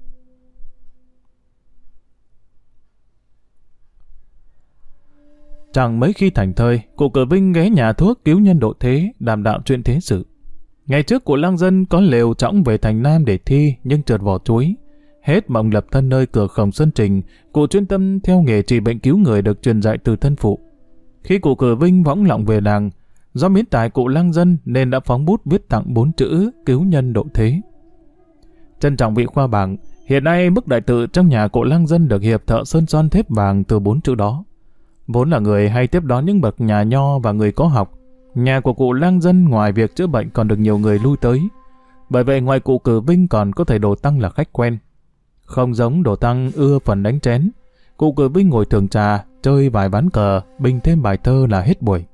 Chẳng mấy khi thành thơi, cụ Cử Vinh ghé nhà thuốc cứu nhân độ thế, đàm đạo chuyện thế sự. Ngày trước cụ lang dân có lều trõng về thành Nam để thi, nhưng trượt vỏ chuối. Hết mộng lập thân nơi cửa Khổng Sơn Trình, cụ chuyên tâm theo nghề trị bệnh cứu người được truyền dạy từ thân phụ. Khi cụ Cử Vinh võng lọng về làng, do miến tài cụ lang dân nên đã phóng bút viết tặng 4 chữ cứu nhân độ thế. Trân trọng vị khoa bảng, hiện nay bức đại tự trong nhà cụ lang dân được hiệp thợ sơn son thép vàng từ 4 chữ đó. Vốn là người hay tiếp đón những bậc nhà nho và người có học, nhà của cụ lang dân ngoài việc chữa bệnh còn được nhiều người lui tới. Bởi vậy ngoài cụ Cử Vinh còn có thầy Đồ Tăng là khách quen. Không giống Đồ Tăng ưa phần đánh chén, cụ Cử Vinh ngồi thưởng trà, chơi vài ván cờ, bình thêm bài thơ là hết buổi.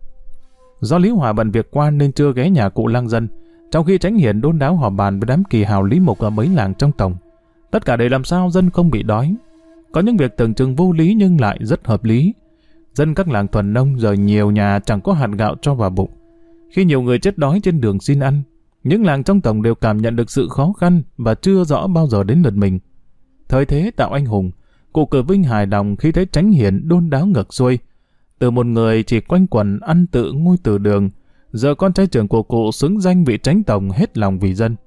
Do Lý Hòa bận việc quan nên chưa ghé nhà cụ lang dân, trong khi Chánh Hiển đôn đáo họp bàn với đám kỳ hào Lý Mục ở mấy làng trong tổng. Tất cả để làm sao dân không bị đói. Có những việc tưởng chừng vô lý nhưng lại rất hợp lý. Dân các làng thuần nông giờ nhiều nhà chẳng có hạt gạo cho vào bụng. Khi nhiều người chết đói trên đường xin ăn, những làng trong tổng đều cảm nhận được sự khó khăn và chưa rõ bao giờ đến lượt mình. Thời thế tạo anh hùng, cụ Cử Vinh hài lòng khi thấy Chánh Hiển đôn đáo ngược xuôi. Từ một người chỉ quanh quẩn ăn tự ngôi từ đường, giờ con trai trưởng của cụ xứng danh vị Chánh tổng hết lòng vì dân.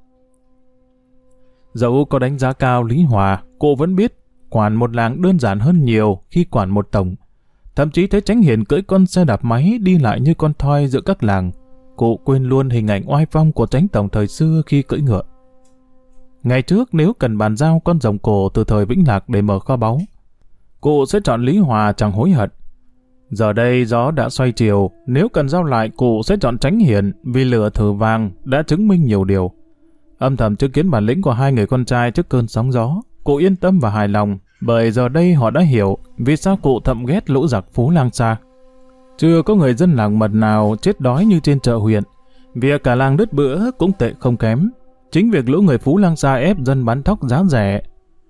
Dẫu có đánh giá cao Lý Hòa, cụ vẫn biết quản một làng đơn giản hơn nhiều khi quản một tổng. Thậm chí thấy Chánh Hiển cưỡi con xe đạp máy đi lại như con thoi giữa các làng, cụ quên luôn hình ảnh oai phong của Chánh tổng thời xưa khi cưỡi ngựa. Ngày trước nếu cần bàn giao con rồng cổ từ thời Vĩnh Lạc để mở kho báu, cụ sẽ chọn Lý Hòa chẳng hối hận. Giờ đây gió đã xoay chiều, nếu cần giao lại cụ sẽ chọn Chánh Hiển vì lửa thử vàng đã chứng minh nhiều điều. Âm thầm chứng kiến bản lĩnh của hai người con trai trước cơn sóng gió, cụ yên tâm và hài lòng, bởi giờ đây họ đã hiểu vì sao cụ thậm ghét lũ giặc Phú Lang Sa. Chưa có người dân làng mật nào chết đói như trên chợ huyện, việc cả làng đứt bữa cũng tệ không kém. Chính việc lũ người Phú Lang Sa ép dân bán thóc giá rẻ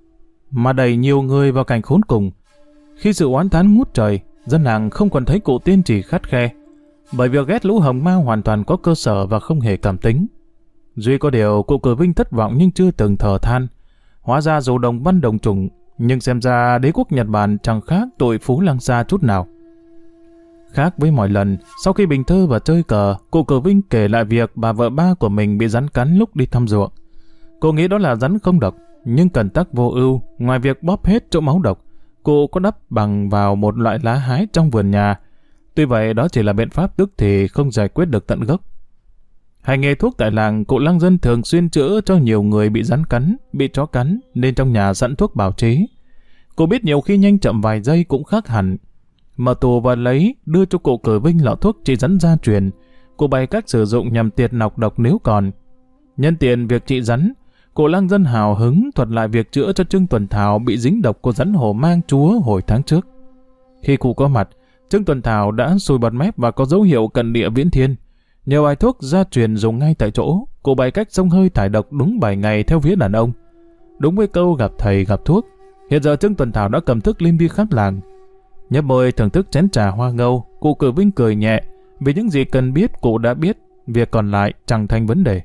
mà đẩy nhiều người vào cảnh khốn cùng. Khi sự oán thán ngút trời, dân làng không còn thấy cụ tiên trì khắt khe, bởi việc ghét lũ hồng ma hoàn toàn có cơ sở và không hề cảm tính. Duy có điều cụ Cử Vinh thất vọng nhưng chưa từng thở than. Hóa ra dù đồng văn đồng chủng, nhưng xem ra đế quốc Nhật Bản chẳng khác tội Phú Lang Sa chút nào. Khác với mọi lần, sau khi bình thơ và chơi cờ, cụ Cử Vinh kể lại việc bà vợ ba của mình bị rắn cắn lúc đi thăm ruộng. Cô nghĩ đó là rắn không độc, nhưng cần tắc vô ưu, ngoài việc bóp hết chỗ máu độc, cụ có đắp bằng vào một loại lá hái trong vườn nhà. Tuy vậy đó chỉ là biện pháp tức thì không giải quyết được tận gốc. Hành nghề thuốc tại làng, cụ lang dân thường xuyên chữa cho nhiều người bị rắn cắn, bị chó cắn, nên trong nhà sẵn thuốc bào chế. Cụ biết nhiều khi nhanh chậm vài giây cũng khác hẳn. Mở tù và lấy, đưa cho cụ Cử Vinh lọ thuốc trị rắn gia truyền. Cụ bày cách sử dụng nhằm tiệt nọc độc nếu còn. Nhân tiện việc trị rắn, cụ lang dân hào hứng thuật lại việc chữa cho Trương Tuần Thảo bị dính độc của rắn hổ mang chúa hồi tháng trước. Khi cụ có mặt, Trương Tuần Thảo đã sùi bọt mép và có dấu hiệu cận địa viễn thiên. Nhờ bài thuốc gia truyền dùng ngay tại chỗ, cụ bày cách xông hơi thải độc đúng 7 ngày theo vía đàn ông. Đúng với câu gặp thầy gặp thuốc, hiện giờ Trương Tuần Thảo đã cầm thức lim đi khắp làng. Nhấp môi thưởng thức chén trà hoa ngâu, cụ Cử Vinh cười nhẹ, vì những gì cần biết cụ đã biết, việc còn lại chẳng thành vấn đề.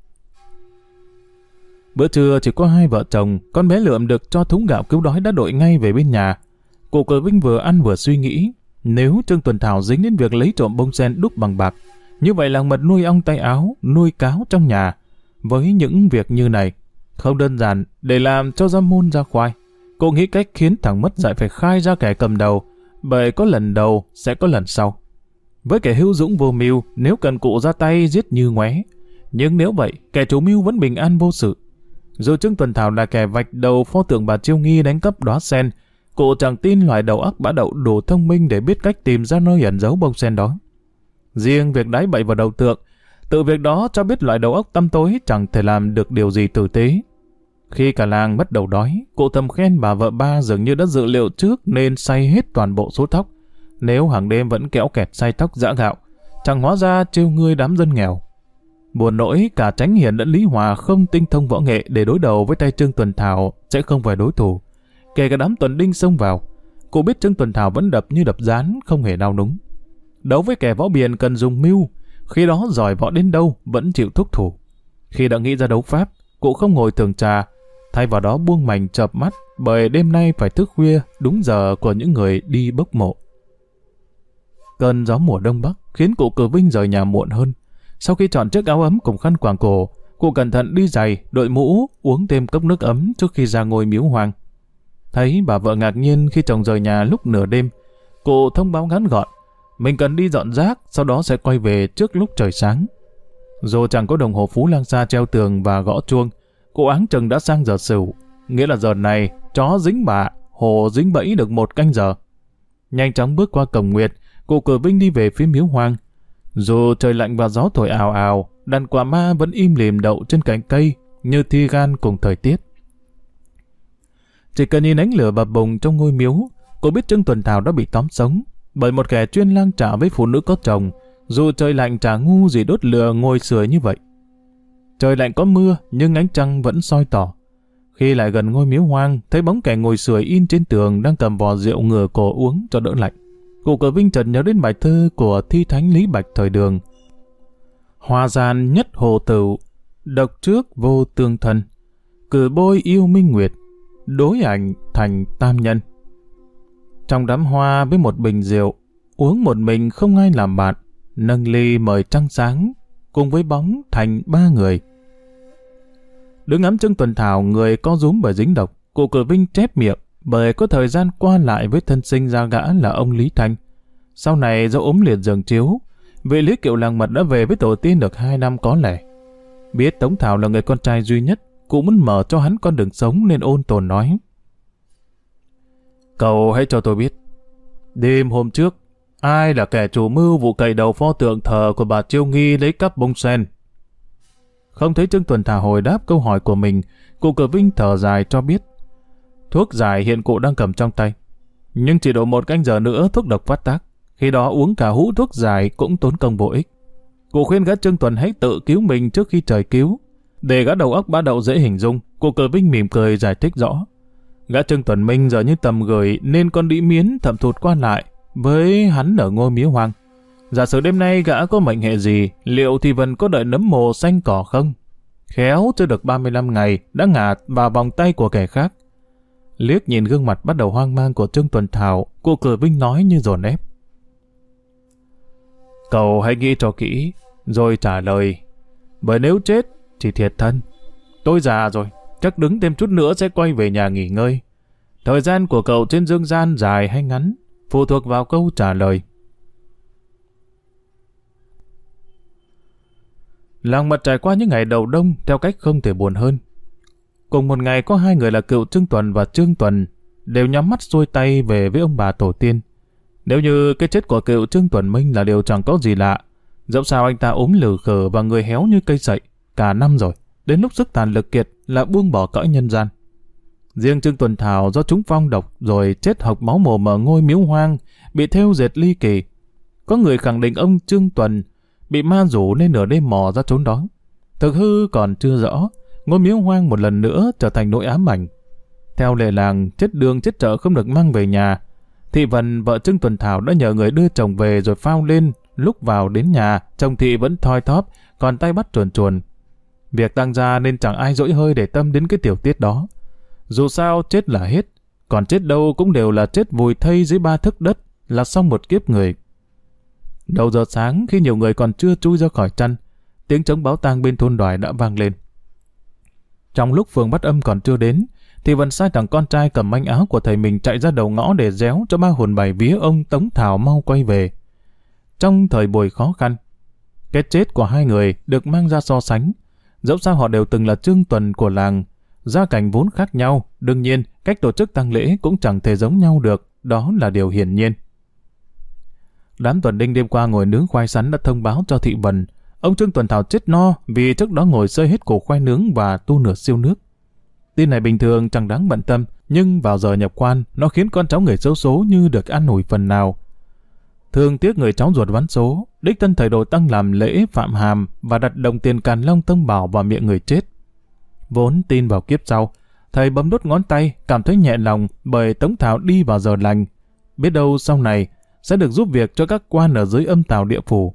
Bữa trưa chỉ có hai vợ chồng, con bé Lượm được cho thúng gạo cứu đói đã đội ngay về bên nhà. Cụ Cử Vinh vừa ăn vừa suy nghĩ, nếu Trương Tuần Thảo dính đến việc lấy trộm bông sen đúc bằng bạc, như vậy làng mật nuôi ong tay áo, nuôi cáo trong nhà. Với những việc như này, không đơn giản để làm cho ra môn ra khoai. Cô nghĩ cách khiến thằng mất dạy phải khai ra kẻ cầm đầu, bởi có lần đầu sẽ có lần sau. Với kẻ hữu dũng vô mưu, nếu cần cụ ra tay giết như ngoé. Nhưng nếu vậy, kẻ chủ mưu vẫn bình an vô sự. Dù Trương Tuần Thảo là kẻ vạch đầu pho tượng bà Chiêu Nghi đánh cắp đóa sen, cụ chẳng tin loài đầu óc bã đậu đủ thông minh để biết cách tìm ra nơi ẩn giấu bông sen đó. Riêng việc đáy bậy vào đầu tượng, tự việc đó cho biết loại đầu óc tăm tối chẳng thể làm được điều gì tử tế. Khi cả làng bắt đầu đói, cụ thầm khen bà vợ ba dường như đã dự liệu trước nên xay hết toàn bộ số thóc. Nếu hàng đêm vẫn kéo kẹt xay thóc giã gạo, chẳng hóa ra trêu ngươi đám dân nghèo. Buồn nỗi cả Chánh Hiển lẫn Lý Hòa không tinh thông võ nghệ để đối đầu với tay Trương Tuần Thảo sẽ không phải đối thủ. Kể cả đám tuần đinh xông vào, cụ biết Trương Tuần Thảo vẫn đập như đập rán, không hề nao núng. Đấu với kẻ võ biền cần dùng mưu, khi đó giỏi võ đến đâu vẫn chịu thúc thủ. Khi đã nghĩ ra đấu pháp, cụ không ngồi thưởng trà, thay vào đó buông mành chợp mắt, bởi đêm nay phải thức khuya đúng giờ của những người đi bốc mộ. Cơn gió mùa đông bắc khiến cụ Cử Vinh rời nhà muộn hơn. Sau khi chọn chiếc áo ấm cùng khăn quàng cổ, cụ cẩn thận đi giày, đội mũ, uống thêm cốc nước ấm trước khi ra ngôi miếu hoang. Thấy bà vợ ngạc nhiên khi chồng rời nhà lúc nửa đêm, cụ thông báo ngắn gọn, mình cần đi dọn rác, sau đó sẽ quay về trước lúc trời sáng. Dù chẳng có đồng hồ Phú Lang Sa treo tường và gõ chuông, cụ áng chừng đã sang giờ Sửu, nghĩa là giờ này chó dính bạ, hổ dính bẫy được 1 canh giờ. Nhanh chóng bước qua cổng Nguyệt, cụ Cử Vinh đi về phía miếu hoang. Dù trời lạnh và gió thổi ào ào, đàn quạ ma vẫn im lìm đậu trên cành cây như thi gan cùng thời tiết. Chỉ cần nhìn ánh lửa bập bùng trong ngôi miếu, cô biết Trương Tuần Thảo đã bị tóm sống bởi một kẻ chuyên lang trạ với phụ nữ có chồng. Dù trời lạnh chả ngu gì đốt lửa ngồi sưởi như vậy. Trời lạnh có mưa nhưng ánh trăng vẫn soi tỏ. Khi lại gần ngôi miếu hoang, thấy bóng kẻ ngồi sưởi in trên tường đang cầm vò rượu ngửa cổ uống cho đỡ lạnh. Cụ Cử Vinh chợt nhớ đến bài thơ của thi thánh Lý Bạch thời Đường. Hoa gian nhất hồ tửu, độc trước vô tương thân, cử bôi yêu minh nguyệt, đối ảnh thành tam nhân. Trong đám hoa với một bình rượu, uống một mình không ai làm bạn, nâng ly mời trăng sáng, cùng với bóng thành 3 người. Đứng ngắm Trương Tuần Thảo người co rúm bởi dính độc, cụ Cử Vinh chép miệng bởi có thời gian qua lại với thân sinh ra gã là ông Lý Thanh. Sau này do ốm liệt giường chiếu, vị Lý Kiệu Làng Mật đã về với tổ tiên được 2 năm có lẽ. Biết Tống Thảo là người con trai duy nhất, cụ muốn mở cho hắn con đường sống nên ôn tồn nói: Cậu hãy cho tôi biết, đêm hôm trước, ai là kẻ chủ mưu vụ cậy đầu pho tượng thờ của bà Chiêu Nghi lấy cắp bông sen? Không thấy Trương Tuần Thảo hồi đáp câu hỏi của mình, cụ Cử Vinh thở dài cho biết: Thuốc giải hiện cụ đang cầm trong tay, nhưng chỉ độ 1 canh giờ nữa thuốc độc phát tác. Khi đó uống cả hũ thuốc giải cũng tốn công vô ích. Cụ khuyên gã Trương Tuần hãy tự cứu mình trước khi trời cứu. Để gã đầu óc bá đậu dễ hình dung, cụ Cử Vinh mỉm cười giải thích rõ. Gã Trương Tuần Minh giờ như tầm gửi nên con đĩ miến thậm thụt qua lại với hắn ở ngôi miếu hoang. Giả sử đêm nay gã có mệnh hệ gì, liệu thì vẫn có đợi nấm mồ xanh cỏ không? Khéo chưa được 35 ngày đã ngả vào vòng tay của kẻ khác. Liếc nhìn gương mặt bắt đầu hoang mang của Trương Tuần Thảo, cụ Cử Vinh nói như dồn ép: Cậu hãy nghĩ cho kỹ, rồi trả lời. Bởi nếu chết, chỉ thiệt thân. Tôi già rồi, chắc đứng thêm chút nữa sẽ quay về nhà nghỉ ngơi. Thời gian của cậu trên dương gian dài hay ngắn, phụ thuộc vào câu trả lời. Làng Mật trải qua những ngày đầu đông theo cách không thể buồn hơn. Cùng một ngày có 2 người là cựu Trương Tuần và Trương Tuần đều nhắm mắt xuôi tay về với ông bà tổ tiên. Nếu như cái chết của cựu Trương Tuần Minh là điều chẳng có gì lạ, dẫu sao anh ta ốm lử khử và người héo như cây sậy cả năm rồi, đến lúc sức tàn lực kiệt là buông bỏ cõi nhân gian. Riêng Trương Tuần Thảo do trúng phong độc rồi chết hộc máu mồm ở ngôi miếu hoang, bị thêu dệt ly kỳ. Có người khẳng định ông Trương Tuần bị ma rủ nên nửa đêm mò ra trốn đó. Thực hư còn chưa rõ, ngôi miếu hoang một lần nữa trở thành nỗi ám ảnh. Theo lệ làng, chết đường chết chợ không được mang về nhà. Thị Vân, vợ Trương Tuần Thảo đã nhờ người đưa chồng về rồi phao lên. Lúc vào đến nhà, chồng Thị vẫn thoi thóp, còn tay bắt chuồn chuồn. Việc tang gia nên chẳng ai dỗi hơi để tâm đến cái tiểu tiết đó. Dù sao chết là hết, còn chết đâu cũng đều là chết vùi thây dưới 3 thước đất, là xong một kiếp người. Đầu giờ sáng khi nhiều người còn chưa chui ra khỏi chăn, tiếng trống báo tang bên thôn Đoài đã vang lên. Trong lúc phường Bắt Âm còn chưa đến, thì Vân sai thằng con trai cầm manh áo của thầy mình chạy ra đầu ngõ để réo cho 3 hồn bài vía ông Tống Thảo mau quay về. Trong thời buổi khó khăn, cái chết của 2 người được mang ra so sánh. Dẫu sao họ đều từng là Trương Tuần của làng, gia cảnh vốn khác nhau, đương nhiên cách tổ chức tang lễ cũng chẳng thể giống nhau được, đó là điều hiển nhiên. Đám Tuần Đinh đêm qua ngồi nướng khoai sắn đã thông báo cho Thị Vân, ông Trương Tuần Thảo chết no vì trước đó ngồi xơi hết củ khoai nướng và tu nửa siêu nước. Tin này bình thường chẳng đáng bận tâm, nhưng vào giờ nhập quan, nó khiến con cháu người xấu số như được an ủi phần nào. Thương tiếc người cháu ruột ván số, đích thân thầy Đồ Tăng làm lễ phạm hàm và đặt đồng tiền Càn Long Tông Bảo vào miệng người chết. Vốn tin vào kiếp sau, thầy bấm đốt ngón tay, cảm thấy nhẹ lòng bởi Tống Thảo đi vào giờ lành. Biết đâu sau này sẽ được giúp việc cho các quan ở dưới âm tào địa phủ.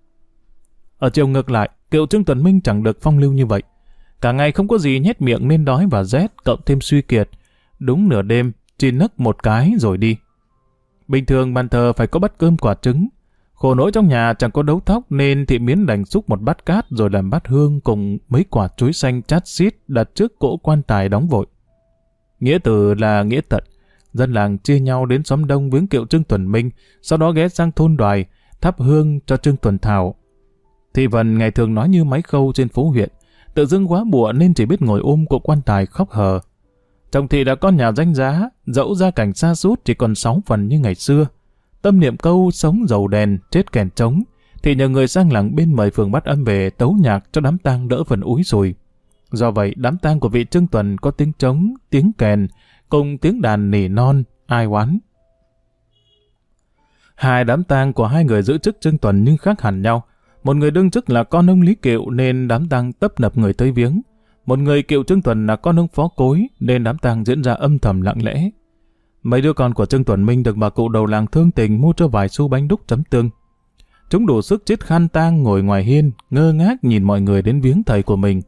Ở chiều ngược lại, cựu Trương Tuần Minh chẳng được phong lưu như vậy. Cả ngày không có gì nhét miệng nên đói và rét, cộng thêm suy kiệt. Đúng nửa đêm, chỉ nấc một cái rồi đi. Bình thường bàn thờ phải có bát cơm quả trứng. Khổ nỗi trong nhà chẳng có đấu thóc nên thị Miến đành xúc một bát cát rồi làm bát hương cùng mấy quả chuối xanh chát xít đặt trước cỗ quan tài đóng vội. Nghĩa từ là nghĩa tận. Dân làng chia nhau đến xóm đông viếng kiệu Trương Tuần Minh, sau đó ghé sang thôn Đoài, thắp hương cho Trương Tuần Thảo. Thị Vân ngày thường nói như máy khâu trên phố huyện, tự dưng quá bụa nên chỉ biết ngồi ôm cỗ quan tài khóc hờ. Chồng thị đã con nhà danh giá, dẫu gia cảnh xa sút chỉ còn 6 phần như ngày xưa. Tâm niệm câu sống dầu đèn, chết kèn trống, thì nhờ người sang làng bên mời phường Bát Âm về tấu nhạc cho đám tang đỡ phần úi sùi. Do vậy, đám tang của vị Trương Tuần có tiếng trống, tiếng kèn, cùng tiếng đàn nỉ non, ai oán. Hai đám tang của hai người giữ chức Trương Tuần nhưng khác hẳn nhau. Một người đương chức là con ông Lý Kiệu nên đám tang tấp nập người tới viếng. Một người Kiệu Trương Tuần là con ông Phó Cối nên đám tang diễn ra âm thầm lặng lẽ. Mấy đứa con của Trương Tuần Minh được bà cụ đầu làng thương tình mua cho vài xu bánh đúc chấm tương. Chúng đủ sức chiết khăn tang ngồi ngoài hiên, ngơ ngác nhìn mọi người đến viếng thầy của mình.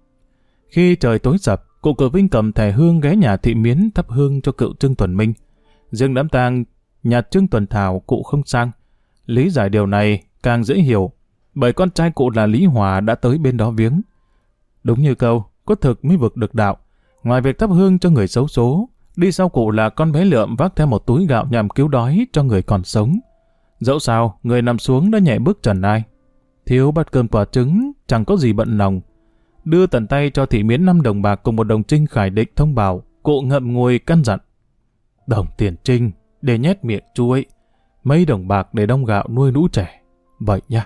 Khi trời tối sập, cụ Cử Vinh cầm thẻ hương ghé nhà thị Miến thắp hương cho cựu Trương Tuần Minh. Riêng đám tang nhà Trương Tuần Thảo cụ không sang. Lý giải điều này càng dễ hiểu, bởi con trai cụ là Lý Hòa đã tới bên đó viếng. Đúng như câu, có thực mới vực được đạo. Ngoài việc thắp hương cho người xấu số, đi sau cụ là con bé Lượm vác theo một túi gạo nhằm cứu đói cho người còn sống. Dẫu sao, người nằm xuống đã nhẹ bước trần ai. Thiếu bát cơm quả trứng, chẳng có gì bận lòng. Đưa tận tay cho thị Miến 5 đồng bạc cùng một đồng trinh khải định thông bảo, cụ ngậm ngùi căn dặn. Đồng tiền trinh để nhét miệng chú ấy, mấy đồng bạc để đong gạo nuôi lũ trẻ. Vậy nha.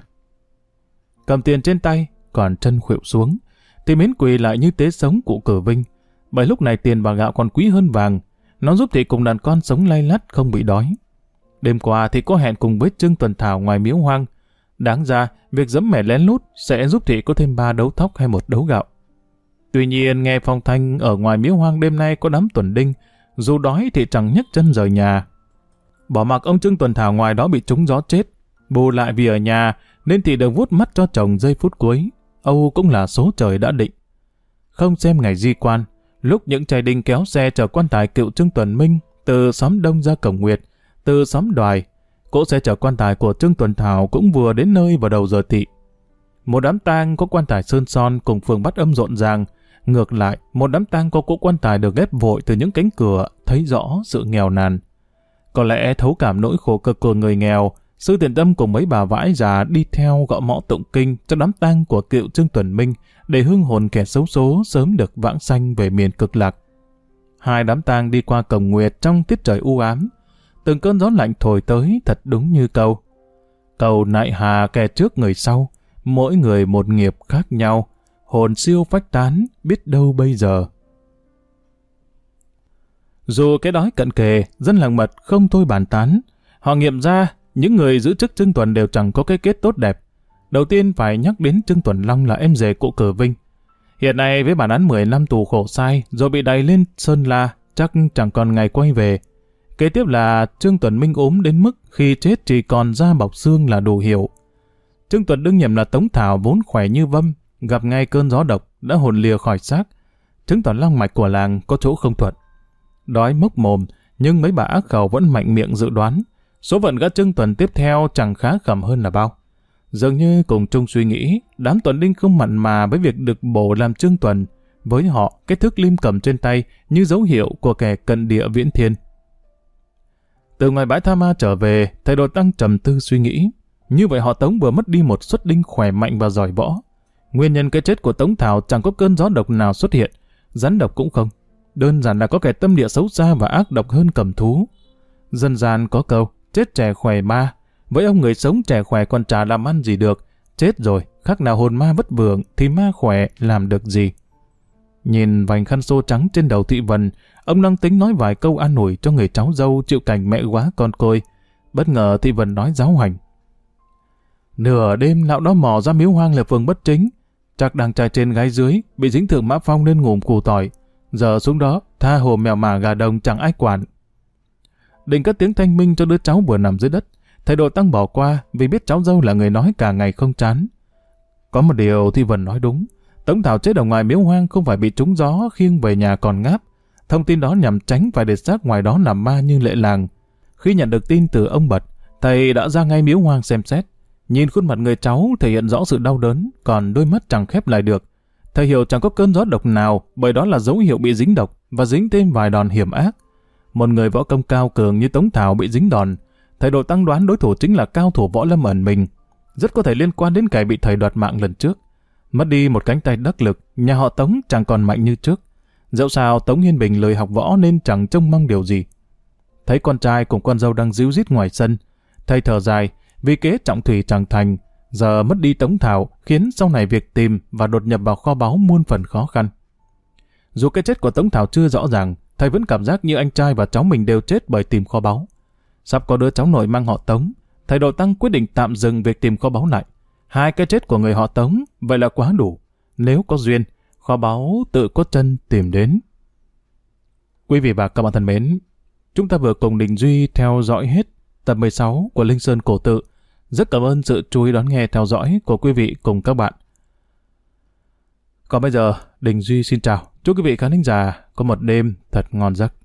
Cầm tiền trên tay, còn chân khuỵu xuống, thị Miến quỳ lại như tế sống cụ Cử Vinh. Bởi lúc này tiền và gạo còn quý hơn vàng, nó giúp thị cùng đàn con sống lay lắt không bị đói. Đêm qua thì có hẹn cùng với Trương Tuần Thảo ngoài miếu hoang. Đáng ra, việc giấm mẻ lén lút sẽ giúp thị có thêm 3 đấu thóc hay 1 đấu gạo. Tuy nhiên, nghe phong thanh ở ngoài miếu hoang đêm nay có đám tuần đinh, dù đói thì chẳng nhấc chân rời nhà. Bỏ mặc ông Trương Tuần Thảo ngoài đó bị trúng gió chết, bù lại vì ở nhà nên thị được vuốt mắt cho chồng giây phút cuối. Âu cũng là số trời đã định. Không xem ngày di quan, lúc những trai đinh kéo xe chở quan tài cựu Trương Tuần Minh từ xóm Đông ra Cổng Nguyệt, từ xóm Đoài, cỗ xe chở quan tài của Trương Tuần Thảo cũng vừa đến nơi vào đầu giờ thị. Một đám tang có quan tài sơn son cùng phường Bát Âm rộn ràng, ngược lại một đám tang có cỗ quan tài được ghép vội từ những cánh cửa, thấy rõ sự nghèo nàn. Có lẽ thấu cảm nỗi khổ cực của người nghèo, Sư Tiền Tâm cùng mấy bà vãi già đi theo gõ mõ tụng kinh cho đám tang của cựu Trương Tuần Minh để hương hồn kẻ xấu số sớm được vãng sanh về miền cực lạc. Hai đám tang đi qua Cổng Nguyệt trong tiết trời u ám. Từng cơn gió lạnh thổi tới thật đúng như câu. Cầu nại hà kẻ trước người sau, mỗi người một nghiệp khác nhau, hồn siêu phách tán, biết đâu bây giờ. Dù cái đói cận kề, dân làng Mật không thôi bàn tán. Họ nghiệm ra, những người giữ chức Trương Tuần đều chẳng có cái kết tốt đẹp. Đầu tiên phải nhắc đến Trương Tuần Long là em rể cụ Cử Vinh. Hiện nay với bản án 10 năm tù khổ sai, rồi bị đày lên Sơn La, chắc chẳng còn ngày quay về. Kế tiếp là Trương Tuần Minh ốm đến mức khi chết chỉ còn da bọc xương là đủ hiểu. Trương Tuần đương nhiệm là Tống Thảo vốn khỏe như vâm, gặp ngay cơn gió độc đã hồn lìa khỏi xác. Chứng tỏ long mạch của làng có chỗ không thuận. Đói mốc mồm, nhưng mấy bà ác khẩu vẫn mạnh miệng dự đoán. Số phận gã Trương Tuần tiếp theo chẳng khá khẩm hơn là bao. Dường như cùng chung suy nghĩ, đám Tuần Đinh không mặn mà với việc được bổ làm Trương Tuần. Với họ, cái thước lim cầm trên tay như dấu hiệu của kẻ cận địa viễn thiên. Từ ngoài bãi Tha Ma trở về, thầy Đồ Tăng trầm tư suy nghĩ. Như vậy họ Tống vừa mất đi một xuất đinh khỏe mạnh và giỏi võ. Nguyên nhân cái chết của Tống Thảo chẳng có cơn gió độc nào xuất hiện, rắn độc cũng không. Đơn giản là có kẻ tâm địa xấu xa và ác độc hơn cầm thú. Dân gian có câu, chết trẻ khỏe ma. Với ông người sống trẻ khỏe còn chả làm ăn gì được. Chết rồi, khác nào hồn ma vất vưởng thì ma khỏe làm được gì. Nhìn vành khăn xô trắng trên đầu Thị Vân, ông đang tính nói vài câu an ủi cho người cháu dâu chịu cảnh mẹ quá con côi. Bất ngờ Thị Vân nói giáo hành. Nửa đêm lão đó mò ra miếu hoang là phường Bất Chính. Chắc đang trai trên gái dưới, bị dính thượng mã phong nên ngủm củ tỏi. Giờ xuống đó, tha hồ mèo mả gà đồng chẳng ai quản. Định cất tiếng thanh minh cho đứa cháu vừa nằm dưới đất. Thầy Đồ Tăng bỏ qua vì biết cháu dâu là người nói cả ngày không chán. Có một điều Thị Vân nói đúng. Tống Thảo chết ở ngoài miếu hoang không phải bị trúng gió khiêng về nhà còn ngáp. Thông tin đó nhằm tránh phải để xác ngoài đó nằm ma như lệ làng. Khi nhận được tin từ ông Bật, Thầy đã ra ngay miếu hoang xem xét. Nhìn khuôn mặt người cháu thể hiện rõ sự đau đớn, còn đôi mắt chẳng khép lại được. Thầy hiểu chẳng có cơn gió độc nào, bởi đó là dấu hiệu bị dính độc và dính thêm vài đòn hiểm ác. Một người võ công cao cường như Tống Thảo bị dính đòn, thầy Độ Tăng đoán đối thủ chính là cao thủ võ lâm ẩn mình, rất có thể liên quan đến kẻ bị thầy đoạt mạng lần trước. Mất đi một cánh tay đắc lực, nhà họ Tống chẳng còn mạnh như trước. Dẫu sao Tống Hiên Bình lười học võ nên chẳng trông mong điều gì. Thấy con trai cùng con dâu đang díu dít ngoài sân, thầy thở dài vì kế trọng thủy chẳng thành, giờ mất đi Tống Thảo khiến sau này việc tìm và đột nhập vào kho báu muôn phần khó khăn. Dù cái chết của Tống Thảo chưa rõ ràng, thầy vẫn cảm giác như anh trai và cháu mình đều chết bởi tìm kho báu. Sắp có đứa cháu nội mang họ Tống, thầy Độ Tăng quyết định tạm dừng việc tìm kho báu lại. Hai cái chết của người họ Tống vậy là quá đủ. Nếu có duyên, kho báu tự có chân tìm đến. Quý vị và các bạn thân mến, chúng ta vừa cùng Đình Duy theo dõi hết tập 16 của Linh Sơn Cổ Tự. Rất cảm ơn sự chú ý đón nghe theo dõi của quý vị cùng các bạn. Còn bây giờ, Đình Duy xin chào. Chúc quý vị khán thính giả có một đêm thật ngon giấc.